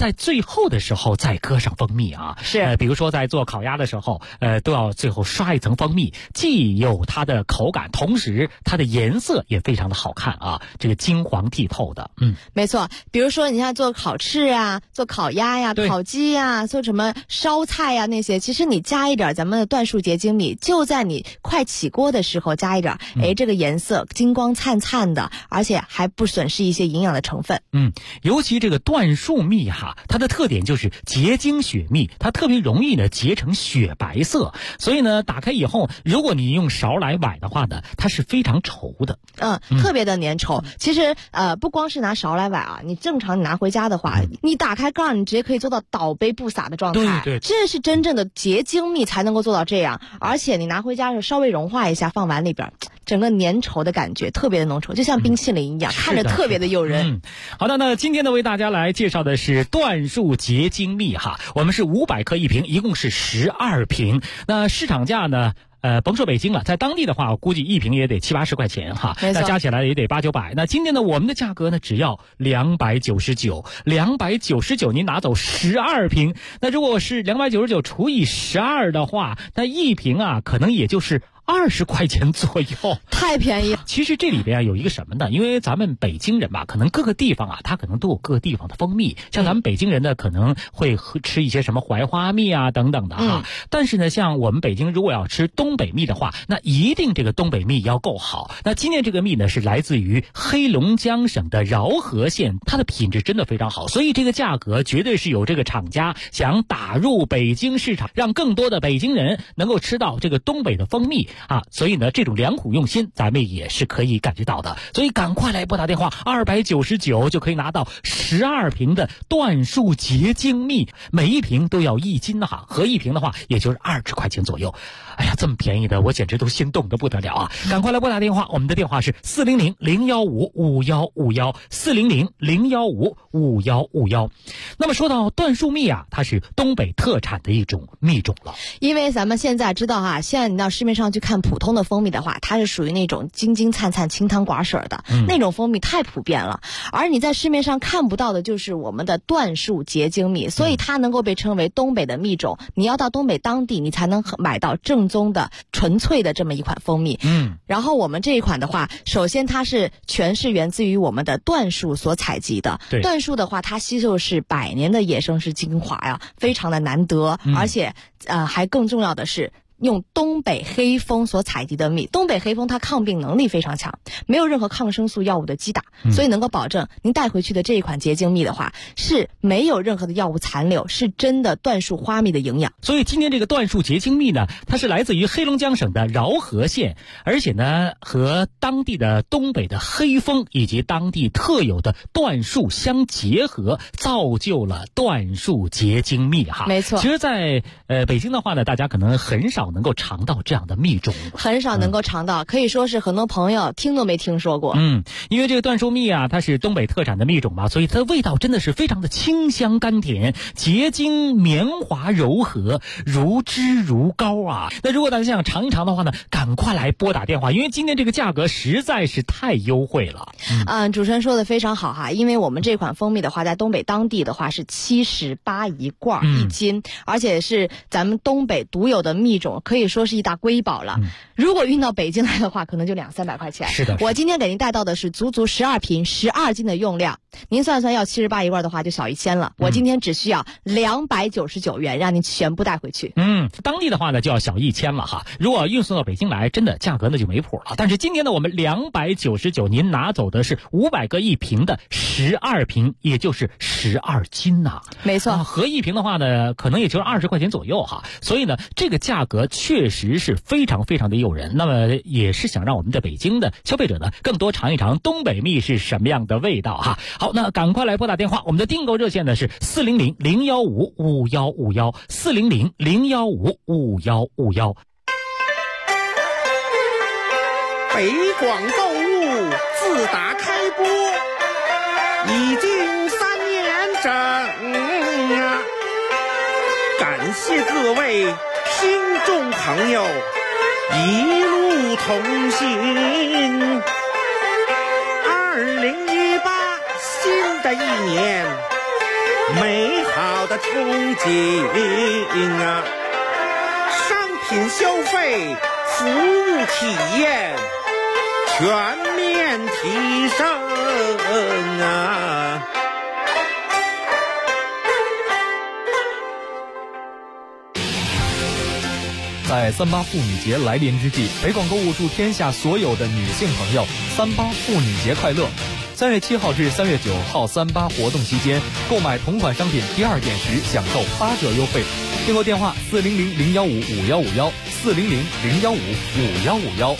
后的时候再搁上蜂蜜啊。 是， 比如说在做烤鸭的时候，都要最后刷一层蜂蜜，既有它的口感，同时它的颜色也非常的好看啊，这个金黄剔透的。 没错。比如说你像做烤翅啊，做烤鸭呀、烤鸡呀，做什么烧菜呀那些，其实你加一点咱们的椴树结晶蜜，就在你快起锅的时候加一点，这个颜色金光灿灿的，而且还不损失一些营养的成分。 尤其这个椴树蜜哈，它的特点就是结晶雪蜜，它特别容易呢结成雪白色，所以呢打开以后，如果你用勺来崴的话呢，它是非常稠的。 特别的粘稠。其实不光是拿勺来崴啊，你正常你拿回家的话，你打开盖，你直接可以做到倒杯不洒的状态。 对， 这是真正的结晶蜜才能够做到这样。而且你拿回家的时候稍微融化一下，放碗里边，整个粘稠的感觉特别的浓稠，就像冰淇淋一样，看着特别的诱人。 好的，那今天呢为大家来介绍的是椴树结晶蜜哈，我们是500克一瓶，一共是12瓶。那市场价呢？甭说北京了，在当地的话，我估计一瓶也得70-80块钱哈，那加起来也得800-900。那今天呢，我们的价格呢只要299，299您拿走12瓶。那如果是299除以12的话，那一瓶啊，可能也就是20块钱左右， 太便宜了。 其实这里边有一个什么呢？因为咱们北京人吧，可能各个地方啊，它可能都有各个地方的蜂蜜。像咱们北京人呢，可能会吃一些什么槐花蜜啊等等的哈。但是呢，像我们北京如果要吃东北蜜的话，那一定这个东北蜜要够好。那今天这个蜜呢，是来自于黑龙江省的饶河县，它的品质真的非常好，所以这个价格绝对是有这个厂家想打入北京市场，让更多的北京人能够吃到这个东北的蜂蜜。所以呢，这种良苦用心咱们也是可以感觉到的，所以赶快来拨打电话，299就可以拿到12瓶的椴树结晶蜜，每一瓶都要1斤哈，合一瓶的话也就是20块钱左右。哎呀，这么便宜的，我简直都心动得不得了啊！赶快来拨打电话，我们的电话是400-015-5151，400-015-5151。那么说到椴树蜜啊，它是东北特产的一种蜜种了。 因为咱们现在知道哈，现在你到市面上去看普通的蜂蜜的话，它是属于那种金金灿灿、清汤寡水的，那种蜂蜜太普遍了。而你在市面上看不到的就是我们的椴树结晶蜜，所以它能够被称为东北的蜜种。你要到东北当地，你才能买到正宗的纯粹的这么一款蜂蜜。然后我们这一款的话，首先它是全是源自于我们的椴树所采集的。椴树的话，它吸收是100年的野生式精华呀，非常的难得，而且还更重要的是用东北黑蜂所采集的蜜。东北黑蜂它抗病能力非常强，没有任何抗生素药物的击打，所以能够保证您带回去的这一款结晶蜜的话是没有任何的药物残留，是真的椴树花蜜的营养。 所以今天这个椴树结晶蜜呢，它是来自于黑龙江省的饶河县，而且呢和当地的东北的黑蜂以及当地特有的椴树相结合，造就了椴树结晶蜜哈。 没错。 其实在北京的话呢，大家可能很少能够尝到这样的蜜种， 很少能够尝到，可以说是很多朋友听都没听说过。 因为这个椴树蜜啊，它是东北特产的蜜种嘛，所以它的味道真的是非常的清香甘甜，结晶绵滑柔和，如脂如膏啊。那如果大家想尝一尝的话呢，赶快来拨打电话，因为今天这个价格实在是太优惠了。 主持人说的非常好哈，因为我们这款蜂蜜的话，在东北当地的话是78一罐1斤，而且是咱们东北独有的蜜种，可以说是一大瑰宝了。如果运到北京来的话，可能就200-300块钱。 是的。 我今天给您带到的是足足12瓶12斤的用量，您算算要78一罐的话就小1000了。我今天只需要299元，让您全部带回去。 当地的话呢就要小1000了哈。如果运送到北京来，真的价格呢就没谱了。但是今天呢，我们299，您拿走的是500个一瓶的12瓶，也就是12斤呐。 没错。 合一瓶的话呢，可能也就是20块钱左右哈。所以呢，这个价格确实是非常非常的诱人。那么也是想让我们在北京的消费者呢，更多尝一尝东北蜜是什么样的味道哈。好，那赶快来拨打电话，我们的订购热线呢是400-015-5151，400-015-5151。 北广购物自打开播已经3年整啊，感谢各位听众朋友一路同行。2018新的一年， 美好的憧憬啊，商品消费服务体验全面提升啊。 在38妇女节来临之际，北广购物祝天下所有的女性朋友38妇女节快乐。3月7号至3月9号38活动期间，购买同款商品第2点时享受8折优惠。订购电话400-015-5151 400-015-5151。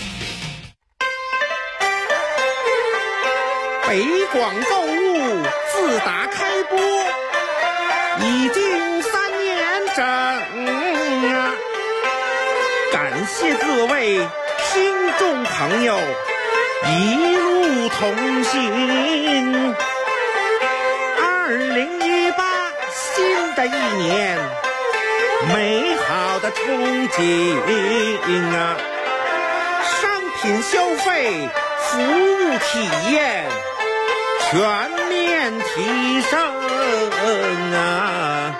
北广购物自打开播已经3年整啊，感谢各位听众朋友一路同行。2018新的一年，美好的憧憬啊，商品消费服务体验全面提升啊。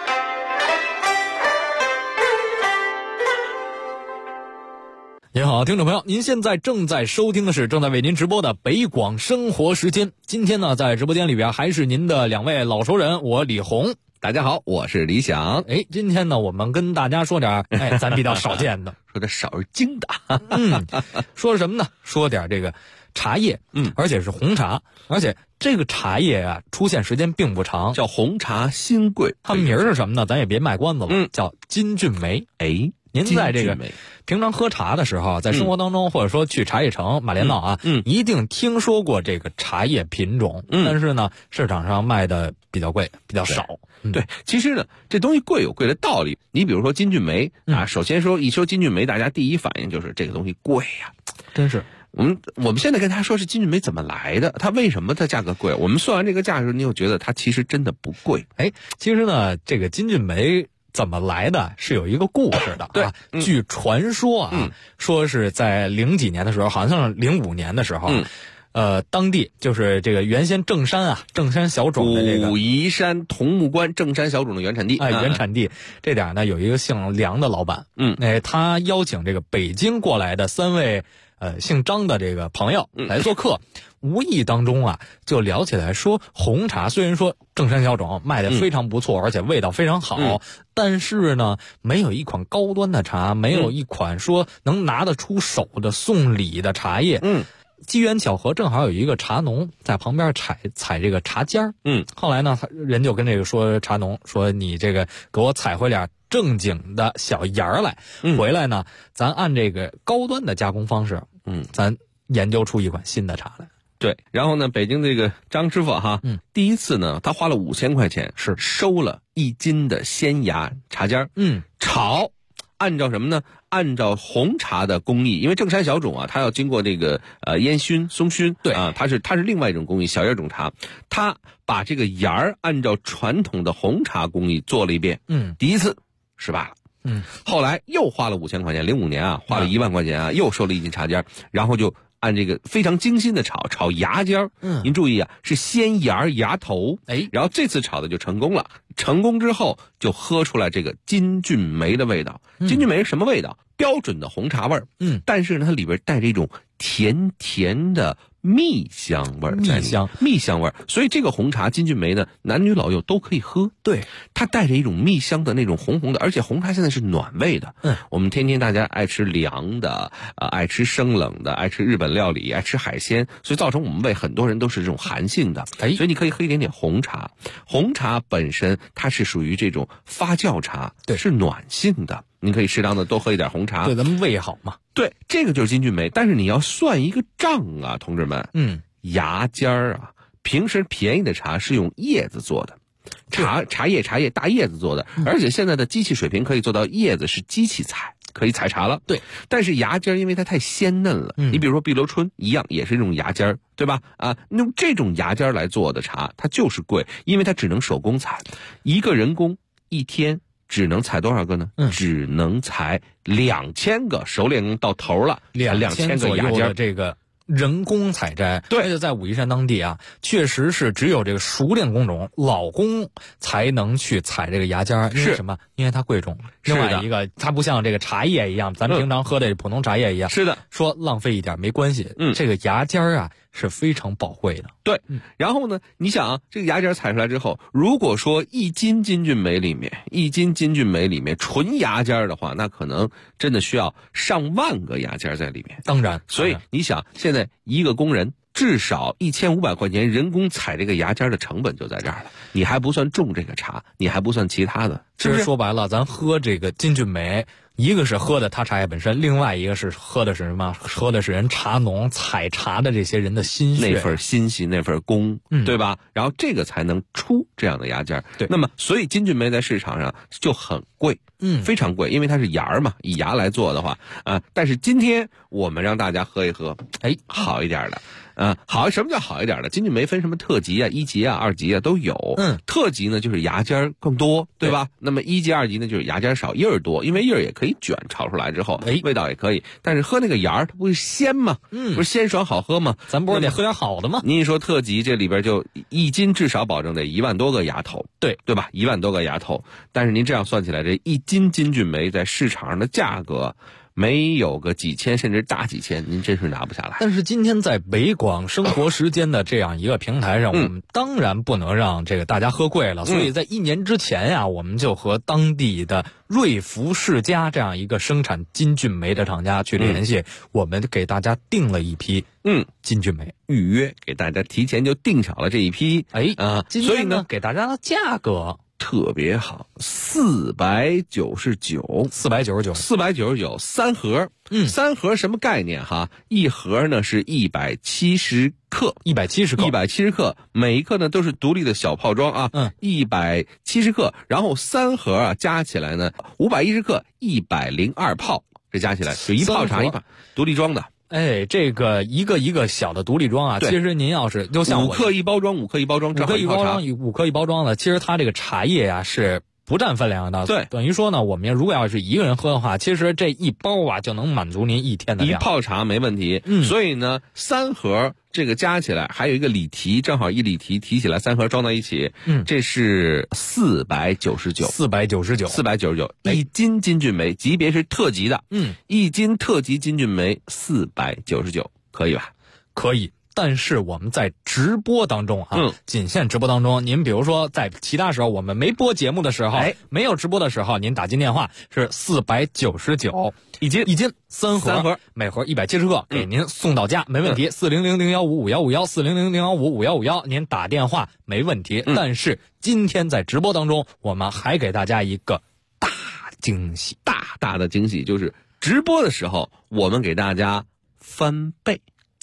您好，听众朋友，您现在正在收听的是正在为您直播的北广生活时间。今天呢，在直播间里边还是您的2位老熟人，我李红。 大家好，我是李想。 今天呢，我们跟大家说点咱比较少见的， 说点少而精的。 说什么呢？说点这个茶叶，而且是红茶，而且这个茶叶啊出现时间并不长， 叫红茶新贵。 它名是什么呢？咱也别卖关子了，叫金骏眉。您在这个平常喝茶的时候，在生活当中或者说去茶叶城、马连道啊，一定听说过这个茶叶品种，但是呢，市场上卖的比较贵，比较少。 对，其实呢，这东西贵有贵的道理。你比如说金骏眉啊，首先一说金骏眉，大家第一反应就是这个东西贵呀， 真是。 我们现在跟大家说是金骏眉怎么来的，它为什么它价格贵？我们算完这个价格，你又觉得它其实真的不贵。 其实呢，这个金骏眉怎么来的是有一个故事的。 对， 据传说啊，说是在00几年的时候，好像是05年的时候，当地就是这个原先正山小种的这个武夷山桐木关正山小种的原产地， 原产地这点呢，有一个姓梁的老板，他邀请这个北京过来的3位姓张的这个朋友来做客，无意当中啊就聊起来说，红茶虽然说正山小种卖的非常不错，而且味道非常好，但是呢，没有一款高端的茶，没有一款说能拿得出手的送礼的茶叶。机缘巧合，正好有一个茶农在旁边采这个茶尖儿。后来呢，人就跟这个说茶农说，你这个给我采回点正经的小芽儿来，回来呢，咱按这个高端的加工方式，咱研究出一款新的茶来。 对，然后呢，北京这个张师傅哈，第一次呢，他花了5000块钱，是收了1斤的鲜芽茶尖儿，炒。按照什么呢？按照红茶的工艺，因为正山小种啊，它要经过这个烟熏、松熏，对啊，它是另外一种工艺，小叶种茶，它把这个芽儿按照传统的红茶工艺做了一遍，第一次失败了，后来又花了5000块钱，05年啊，花了1万块钱啊，又收了1斤茶尖，然后就按这个非常精心的炒芽尖儿，您注意啊，是鲜芽头，然后这次炒的就成功了。成功之后就喝出来这个金骏眉的味道。金骏眉是什么味道？标准的红茶味儿，但是呢，它里边带着一种甜甜的蜜香味儿，蜜香味儿。所以这个红茶金骏眉呢，男女老幼都可以喝。对，它带着一种蜜香的那种红红的，而且红茶现在是暖胃的。我们天天大家爱吃凉的，爱吃生冷的，爱吃日本料理，爱吃海鲜，所以造成我们胃很多人都是这种寒性的。所以你可以喝一点点红茶。红茶本身它是属于这种发酵茶，对，是暖性的。你可以适当的多喝一点红茶， 对咱们胃好嘛。 对，这个就是金骏眉，但是你要算一个账啊，同志们。芽尖儿啊，平时便宜的茶是用叶子做的，茶叶大叶子做的，而且现在的机器水平可以做到叶子是机器采，可以采茶了。对，但是芽尖儿因为它太鲜嫩了，你比如说碧螺春一样，也是这种芽尖儿，对吧？用这种芽尖儿来做的茶，它就是贵，因为它只能手工采，一个人工一天只能采多少个呢？只能采2000个，熟练到头了，2000个芽尖， 这个人工采摘， 对， 而且在武夷山当地啊，确实是只有这个熟练工种老工才能去采这个芽尖儿。因为什么？因为它贵重。另外一个，它不像这个茶叶一样，咱们平常喝的普通茶叶一样。 是的， 说浪费一点没关系。这个芽尖儿啊是非常宝贵的。 对，然后呢，你想啊，这个芽尖采出来之后，如果说1斤金骏眉里面纯芽尖的话，那可能真的需要上万个芽尖在里面。 当然， 所以你想，现在一个工人至少1500块钱人工采这个芽尖的成本就在这儿了，你还不算种这个茶，你还不算其他的。 其实说白了，咱喝这个金骏眉，一个是喝的它茶叶本身，另外一个是喝的是什么？喝的是人茶农采茶的这些人的心血， 那份心系，那份功，对吧？然后这个才能出这样的芽尖。 对， 那么所以金骏眉在市场上就很贵，非常贵，因为它是芽儿嘛，以芽来做的话，但是今天我们让大家喝一喝，好一点的。好，什么叫好一点的？金骏眉分什么特级啊、1级啊、2级啊都有。特级呢就是芽尖更多，对吧？那么1级、2级呢就是芽尖少，叶儿多，因为叶儿也可以卷，炒出来之后，味道也可以。但是喝那个芽儿，它不是鲜吗？不是鲜爽好喝吗？ 咱不是得喝点好的吗？ 您一说特级，这里边就1斤至少保证得1万多个芽头，对吧？1万多个芽头。但是您这样算起来，这1斤金骏眉在市场上的价格，没有个几千甚至大几千，您真是拿不下来。 但是今天在北广生活时间的这样一个平台上，我们当然不能让这个大家喝贵了，所以在1年之前呀，我们就和当地的瑞福世家这样一个生产金骏眉的厂家去联系，我们给大家订了一批金骏眉， 预约给大家提前就订好了这一批。 所以呢，给大家的价格特别好，499，499三盒。三盒什么概念哈？一盒呢是170克，170克，每一克呢都是独立的小泡装啊，170克，然后三盒啊加起来呢510克，102泡，这加起来就一泡茶一泡，独立装的。 这个一个小的独立装啊，其实您要是就像 5克一包装，5克一包装的，其实它这个茶叶呀是不占分量的。 对， 等于说呢，我们如果要是一个人喝的话，其实这一包啊就能满足您1天的量， 一泡茶没问题。所以呢，三盒这个加起来还有一个里提，正好一里提提起来，三盒装到一起，这是499，499，一斤金骏眉，级别是特级的，一斤特级金骏眉499，可以吧？ 可以。但是我们在直播当中仅限直播当中，您比如说在其他时候我们没播节目的时候，没有直播的时候，您打进电话是499一斤，三盒，每盒170克，给您送到家，没问题。400-015-5151，400-015-5151，您打电话没问题。但是今天在直播当中，我们还给大家一个大惊喜， 大的惊喜，就是直播的时候我们给大家翻倍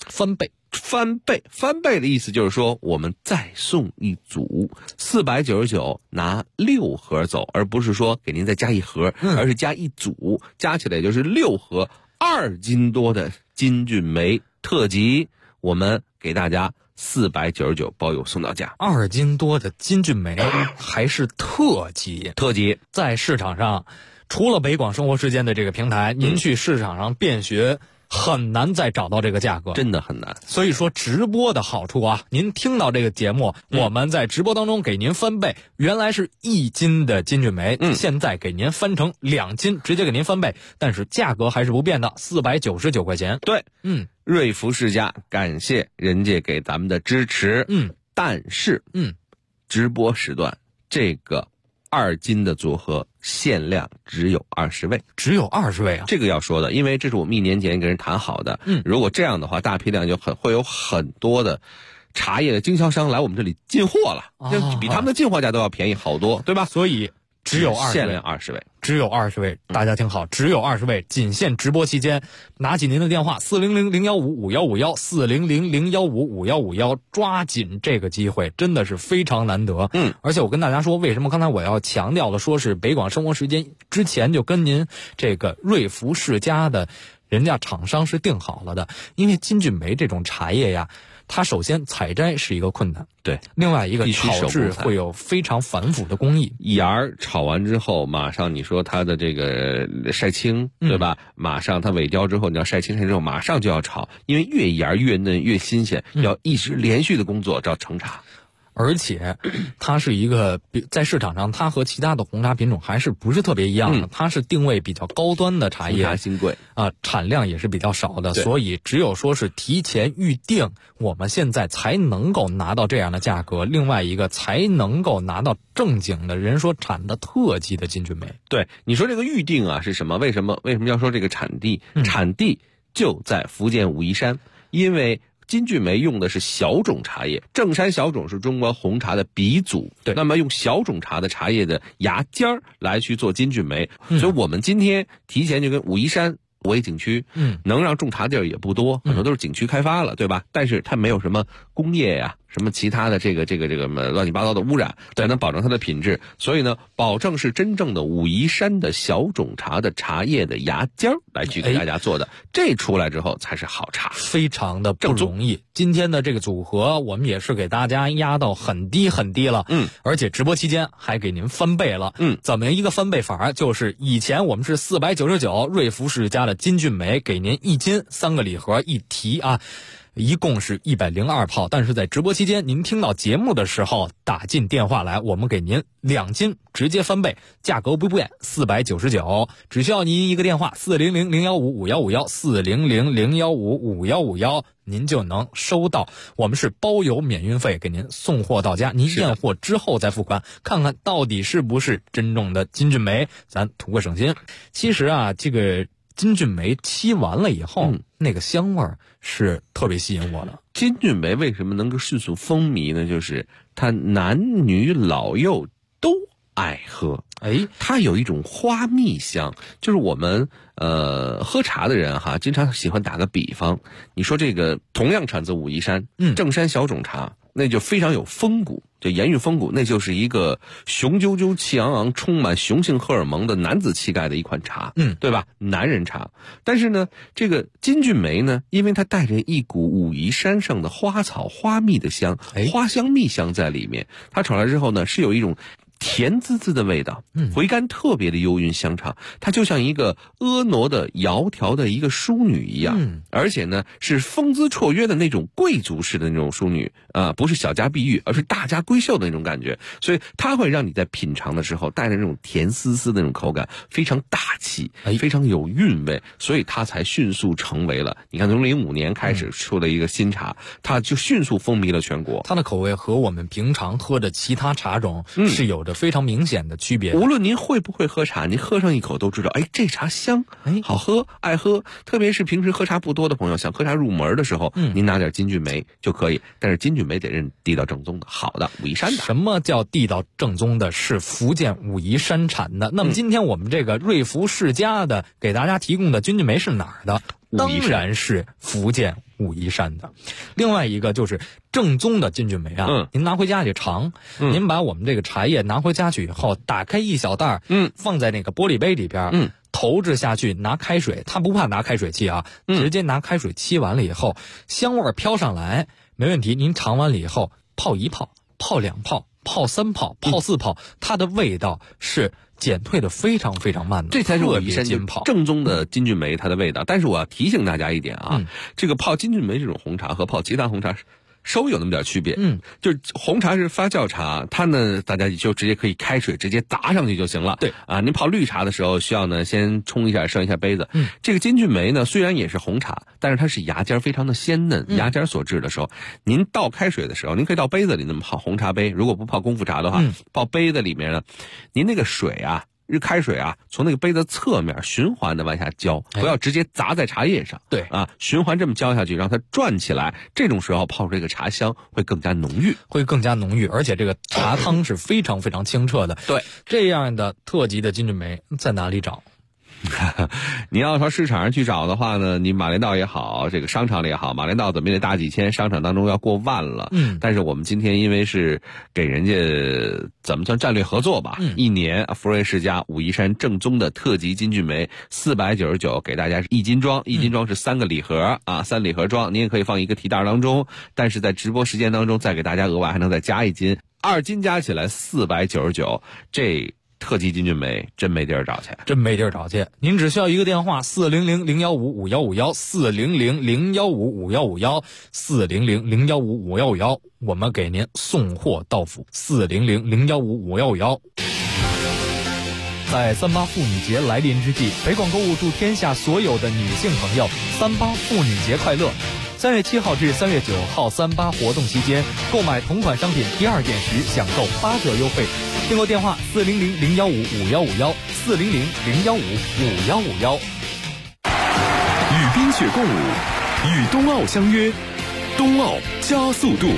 的意思就是说，我们再送一组499，拿6盒走，而不是说给您再加一盒，而是加一组，加起来就是6盒，2斤多的金骏眉特级，我们给大家499包邮送到家。 2斤多的金骏眉还是特级，在市场上除了北广生活时间的这个平台，您去市场上遍学很难再找到这个价格， 真的很难。 所以说直播的好处啊，您听到这个节目，我们在直播当中给您翻倍，原来是1斤的金骏眉，现在给您翻成2斤，直接给您翻倍，但是价格还是不变的，499块钱。 对，瑞福世家感谢人家给咱们的支持，但是直播时段这个2斤的组合限量只有20位，这个要说的，因为这是我们1年前跟人谈好的。如果这样的话，大批量就会有很多的茶叶的经销商来我们这里进货了，就比他们的进货价都要便宜好多，对吧？ 所以只有限量20位， 只有20位，大家听好，只有20位，仅限直播期间，拿起您的电话400-015-5151，400-015-5151，抓紧这个机会，真的是非常难得。而且我跟大家说，为什么刚才我要强调的说是北广生活时间之前就跟您这个瑞福世家的人家厂商是定好了的，因为金骏眉这种茶叶呀， 它首先采摘是一个困难， 对， 另外一个炒制会有非常繁复的工艺。 芽炒完之后，马上你说它的这个晒青，对吧？马上它萎凋之后，你要晒青之后，马上就要炒，因为越芽越嫩越新鲜，要一直连续的工作叫成茶。 而且它是一个在市场上，它和其他的红茶品种还是不是特别一样的，它是定位比较高端的茶叶， 红茶新贵啊，产量也是比较少的，所以只有说是提前预定，我们现在才能够拿到这样的价格。另外一个才能够拿到正经的人说产的特级的金骏眉。 对，你说这个预定啊是什么？为什么要说这个产地？产地就在福建武夷山，因为金骏眉用的是小种茶叶，正山小种是中国红茶的鼻祖。对，那么用小种茶的茶叶的芽尖儿来去做金骏眉，所以我们今天提前就跟武夷山国景区，能让种茶地儿也不多，很多都是景区开发了，对吧？但是它没有什么工业呀，什么其他的这个乱七八糟的污染，才能保证它的品质。所以呢，保证是真正的武夷山的小种茶的茶叶的芽尖儿来去给大家做的，这出来之后才是好茶， 非常的不容易。今天的这个组合，我们也是给大家压到很低很低了，而且直播期间还给您翻倍了，怎么一个翻倍法？就是以前我们是499，瑞福世家的金骏眉给您1斤3个礼盒一提啊。一共是102泡，但是在直播期间您听到节目的时候打进电话来，我们给您2斤直接翻倍，价格不变，499，只需要您一个电话400-015-5151 400-015-5151，您就能收到，我们是包邮免运费给您送货到家，您验货之后再付款，看看到底是不是真正的金骏眉，咱图个省心。其实啊，这个金骏眉沏完了以后，那个香味儿是特别吸引我的。 金骏眉为什么能够迅速风靡呢？就是它男女老幼都爱喝，它有一种花蜜香，就是我们喝茶的人哈，经常喜欢打个比方，你说这个同样产自武夷山，正山小种茶，那就非常有风骨，就言语风骨，那就是一个雄赳赳气昂昂充满雄性荷尔蒙的男子气概的一款茶，对吧？男人茶。但是呢，这个金骏眉呢，因为它带着一股武夷山上的花草花蜜的香，花香蜜香在里面，它炒来之后呢，是有一种甜滋滋的味道，回甘特别的幽韵香长，它就像一个婀娜的窈窕的一个淑女一样，而且呢是风姿绰约的那种贵族式的那种淑女啊，不是小家碧玉，而是大家闺秀的那种感觉，所以它会让你在品尝的时候带着那种甜丝丝的那种口感，非常大气，非常有韵味，所以它才迅速成为了，你看从05年开始出了一个新茶，它就迅速风靡了全国。 它的口味和我们平常喝的其他茶种是有着非常明显的区别。 无论您会不会喝茶，您喝上一口都知道，这茶香，好喝，爱喝。特别是平时喝茶不多的朋友，想喝茶入门的时候，您拿点金骏眉就可以。但是金骏眉得认地道正宗的，好的武夷山的。 什么叫地道正宗的？是福建武夷山产的。那么今天我们这个瑞福世家的给大家提供的金骏眉是哪儿的？当然是福建武夷山的。另外一个就是正宗的金骏眉啊，您拿回家去尝，您把我们这个茶叶拿回家去以后，打开一小袋，放在那个玻璃杯里边，投掷下去，拿开水，他不怕拿开水沏啊，直接拿开水沏完了以后，香味飘上来，没问题。您尝完了以后，泡1泡，泡2泡，泡3泡，泡4泡，它的味道是减退的非常非常慢的， 这才是武夷山金泡正宗的金骏眉它的味道。但是我要提醒大家一点啊，这个泡金骏眉这种红茶和泡其他红茶稍微有那么点区别，就是红茶是发酵茶，它呢大家就直接可以开水直接砸上去就行了。对啊，您泡绿茶的时候需要呢先冲一下盛一下杯子。这个金骏眉呢虽然也是红茶，但是它是芽尖非常的鲜嫩，芽尖所致的时候，您倒开水的时候，您可以倒杯子里那么泡红茶杯，如果不泡功夫茶的话，泡杯子里面呢，您那个水啊。开水啊，从那个杯子侧面循环的往下浇，不要直接砸在茶叶上。对啊，循环这么浇下去，让它转起来，这种时候泡出这个茶香会更加浓郁， 而且这个茶汤是非常非常清澈的。对，这样的特级的金骏眉在哪里找？ 你要说市场上去找的话呢，你马连道也好，这个商场里也好，马连道怎么也得大几千，商场当中要过万了。但是我们今天因为是给人家怎么算战略合作吧，一年福瑞世家武夷山正宗的特级金骏眉499，给大家是1斤装，1斤装是3个礼盒啊，3礼盒装，你也可以放一个提袋当中，但是在直播时间当中再给大家额外还能再加1斤，2斤加起来499，这特级金骏眉真没地儿找去， 真没地儿找去。您只需要一个电话，400-015-5151，400-015-5151，400-015-5151，我们给您送货到府，400-015-5151。在38妇女节来临之际，北广购物祝天下所有的女性朋友38妇女节快乐。3月7号至3月9号38活动期间，购买同款商品第2件时享受8折优惠。订购电话400-015-5151，400-015-5151。 与冰雪共舞，与冬奥相约，冬奥加速度。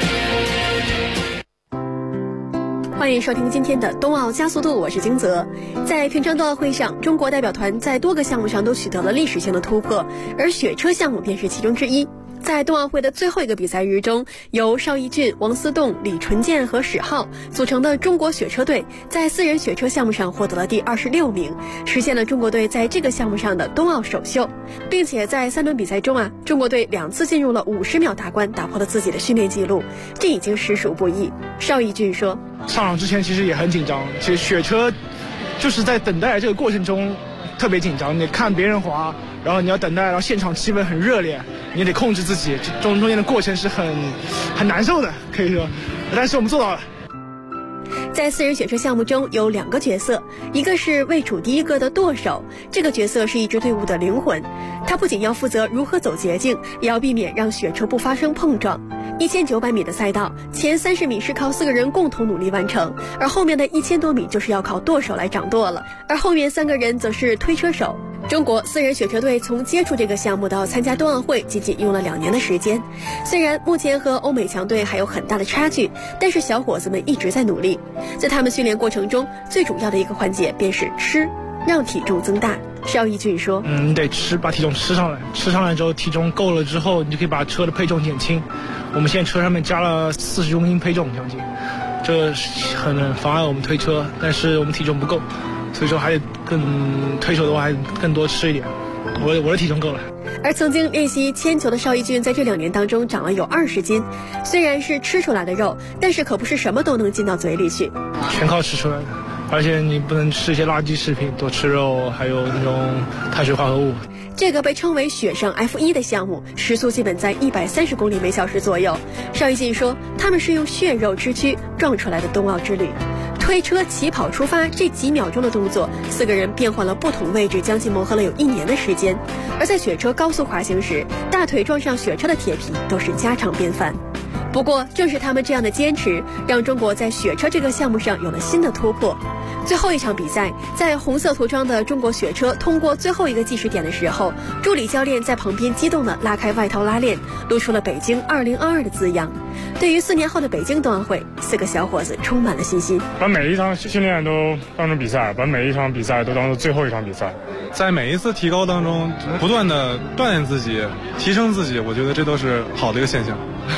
欢迎收听今天的冬奥加速度，我是金泽。在平昌冬奥会上，中国代表团在多个项目上都取得了历史性的突破，而雪车项目便是其中之一。在冬奥会的最后一个比赛日中，由邵逸峻、王思栋、李纯健和史浩组成的中国雪车队在4人雪车项目上获得了第26名，实现了中国队在这个项目上的冬奥首秀，并且在3轮比赛中中国队2次进入了50秒大关，打破了自己的训练记录，这已经实属不易。邵逸峻说， 上场之前其实也很紧张，其实雪车就是在等待这个过程中特别紧张，你看别人滑，然后你要等待，然后现场气氛很热烈，你也得控制自己，中间的过程是很难受的，可以说，但是我们做到了。 在4人雪车项目中有2个角色，一个是位处第1个的舵手，这个角色是一支队伍的灵魂，他不仅要负责如何走捷径，也要避免让雪车不发生碰撞。1900米的赛道，前30米是靠4个人共同努力完成，而后面的1000多米就是要靠舵手来掌舵了，而后面3个人则是推车手。中国4人雪车队从接触这个项目到参加冬奥会仅仅用了2年的时间，虽然目前和欧美强队还有很大的差距，但是小伙子们一直在努力。在他们训练过程中，最主要的一个环节便是吃，让体重增大。邵逸峻说， 你得吃，把体重吃上来，吃上来之后体重够了之后，你就可以把车的配重减轻。我们现在车上面加了40公斤配重将近，这很妨碍我们推车，但是我们体重不够，所以说还得推手的话还更多吃一点。我的体重够了。 而曾经练习铅球的邵逸峻在这2年当中长了有20斤，虽然是吃出来的肉，但是可不是什么都能进到嘴里去， 全靠吃出来的。而且你不能吃一些垃圾食品，多吃肉，还有那种碳水化合物。 这个被称为雪上 F1 的项目，时速基本在130公里每小时左右。邵逸峻说，他们是用血肉之躯撞出来的冬奥之旅。推车起跑出发这几秒钟的动作，4个人变换了不同位置，将近磨合了有1年的时间。而在雪车高速滑行时，大腿撞上雪车的铁皮都是家常便饭。不过正是他们这样的坚持，让中国在雪车这个项目上有了新的突破。最后一场比赛，在红色涂装的中国雪车通过最后一个计时点的时候，助理教练在旁边激动地拉开外套拉链，露出了北京2022的字样。对于4年后的北京冬奥会，4个小伙子充满了信心， 把每一场训练都当成比赛，把每一场比赛都当做最后一场比赛， 在每一次提高当中不断的锻炼自己，提升自己，我觉得这都是好的一个现象。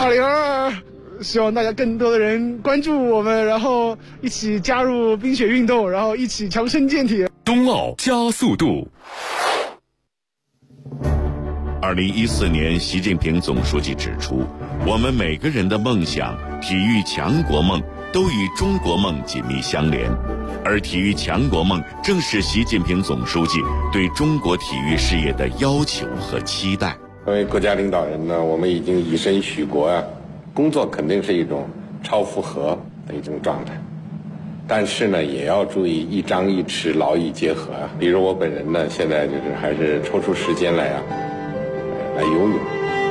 2022希望大家更多的人关注我们，然后一起加入冰雪运动，然后一起强身健体。 冬奥加速度。2014年，习近平总书记指出，我们每个人的梦想、体育强国梦都与中国梦紧密相连，而体育强国梦正是习近平总书记对中国体育事业的要求和期待。 作为国家领导人呢，我们已经以身许国啊，工作肯定是一种超负荷的一种状态，但是呢，也要注意一张一弛，劳逸结合啊。比如我本人呢，现在就是还是抽出时间来来游泳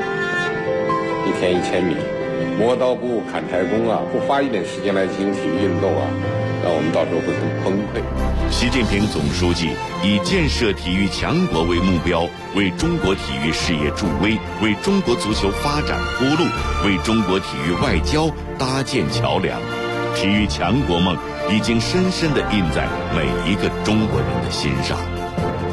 ，1天1000米，磨刀不误砍柴工啊，不花一点时间来进行体育运动啊，那我们到时候会很崩溃。 习近平总书记以建设体育强国为目标，为中国体育事业助威，为中国足球发展铺路，为中国体育外交搭建桥梁。体育强国梦已经深深地印在每一个中国人的心上。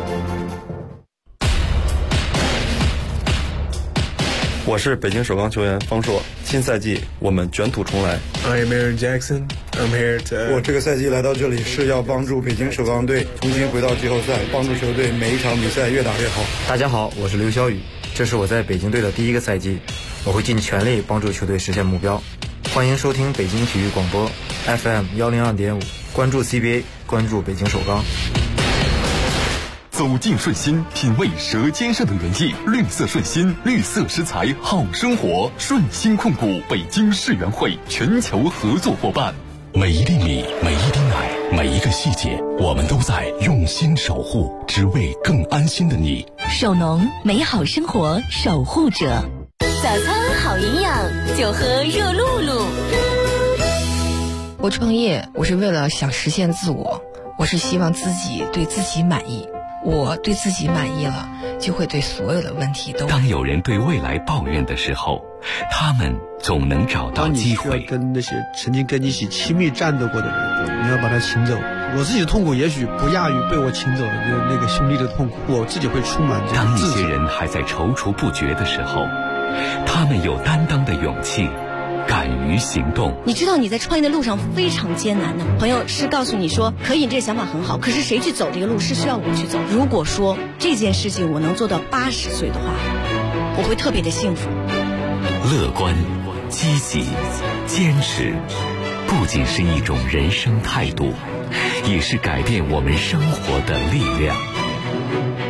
我是北京首钢球员方硕，新赛季我们卷土重来。 I'm Aaron Jackson. I'm here to. 我这个赛季来到这里是要帮助北京首钢队重新回到季后赛，帮助球队每一场比赛越打越好。 大家好，我是刘晓宇，这是我在北京队的第一个赛季，我会尽全力帮助球队实现目标。欢迎收听北京体育广播 FM 102.5，关注 CBA， 关注北京首钢。 走进顺心，品味舌尖上的原意。绿色顺心，绿色食材好生活。顺心控股北京世园会全球合作伙伴。 每一粒米，每一滴奶，每一个细节，我们都在用心守护，只为更安心的你。 首农，美好生活守护者。早餐好营养，就喝热露露。 我创业，我是为了想实现自我，我是希望自己对自己满意。我对自己满意了，就会对所有的问题都。 当有人对未来抱怨的时候，他们总能找到机会。 当你需要跟那些曾经跟你一起亲密战斗过的人，你要把他请走。我自己的痛苦也许不亚于被我请走的那个兄弟的痛苦，我自己会充满这种自责。 当一些人还在踌躇不决的时候，他们有担当的勇气，敢于行动。 你知道你在创业的路上非常艰难的，朋友是告诉你说可以，这个想法很好，可是谁去走这个路是需要我去走。如果说这件事情我能做到80岁的话，我会特别的幸福。 乐观、积极、坚持，不仅是一种人生态度，也是改变我们生活的力量。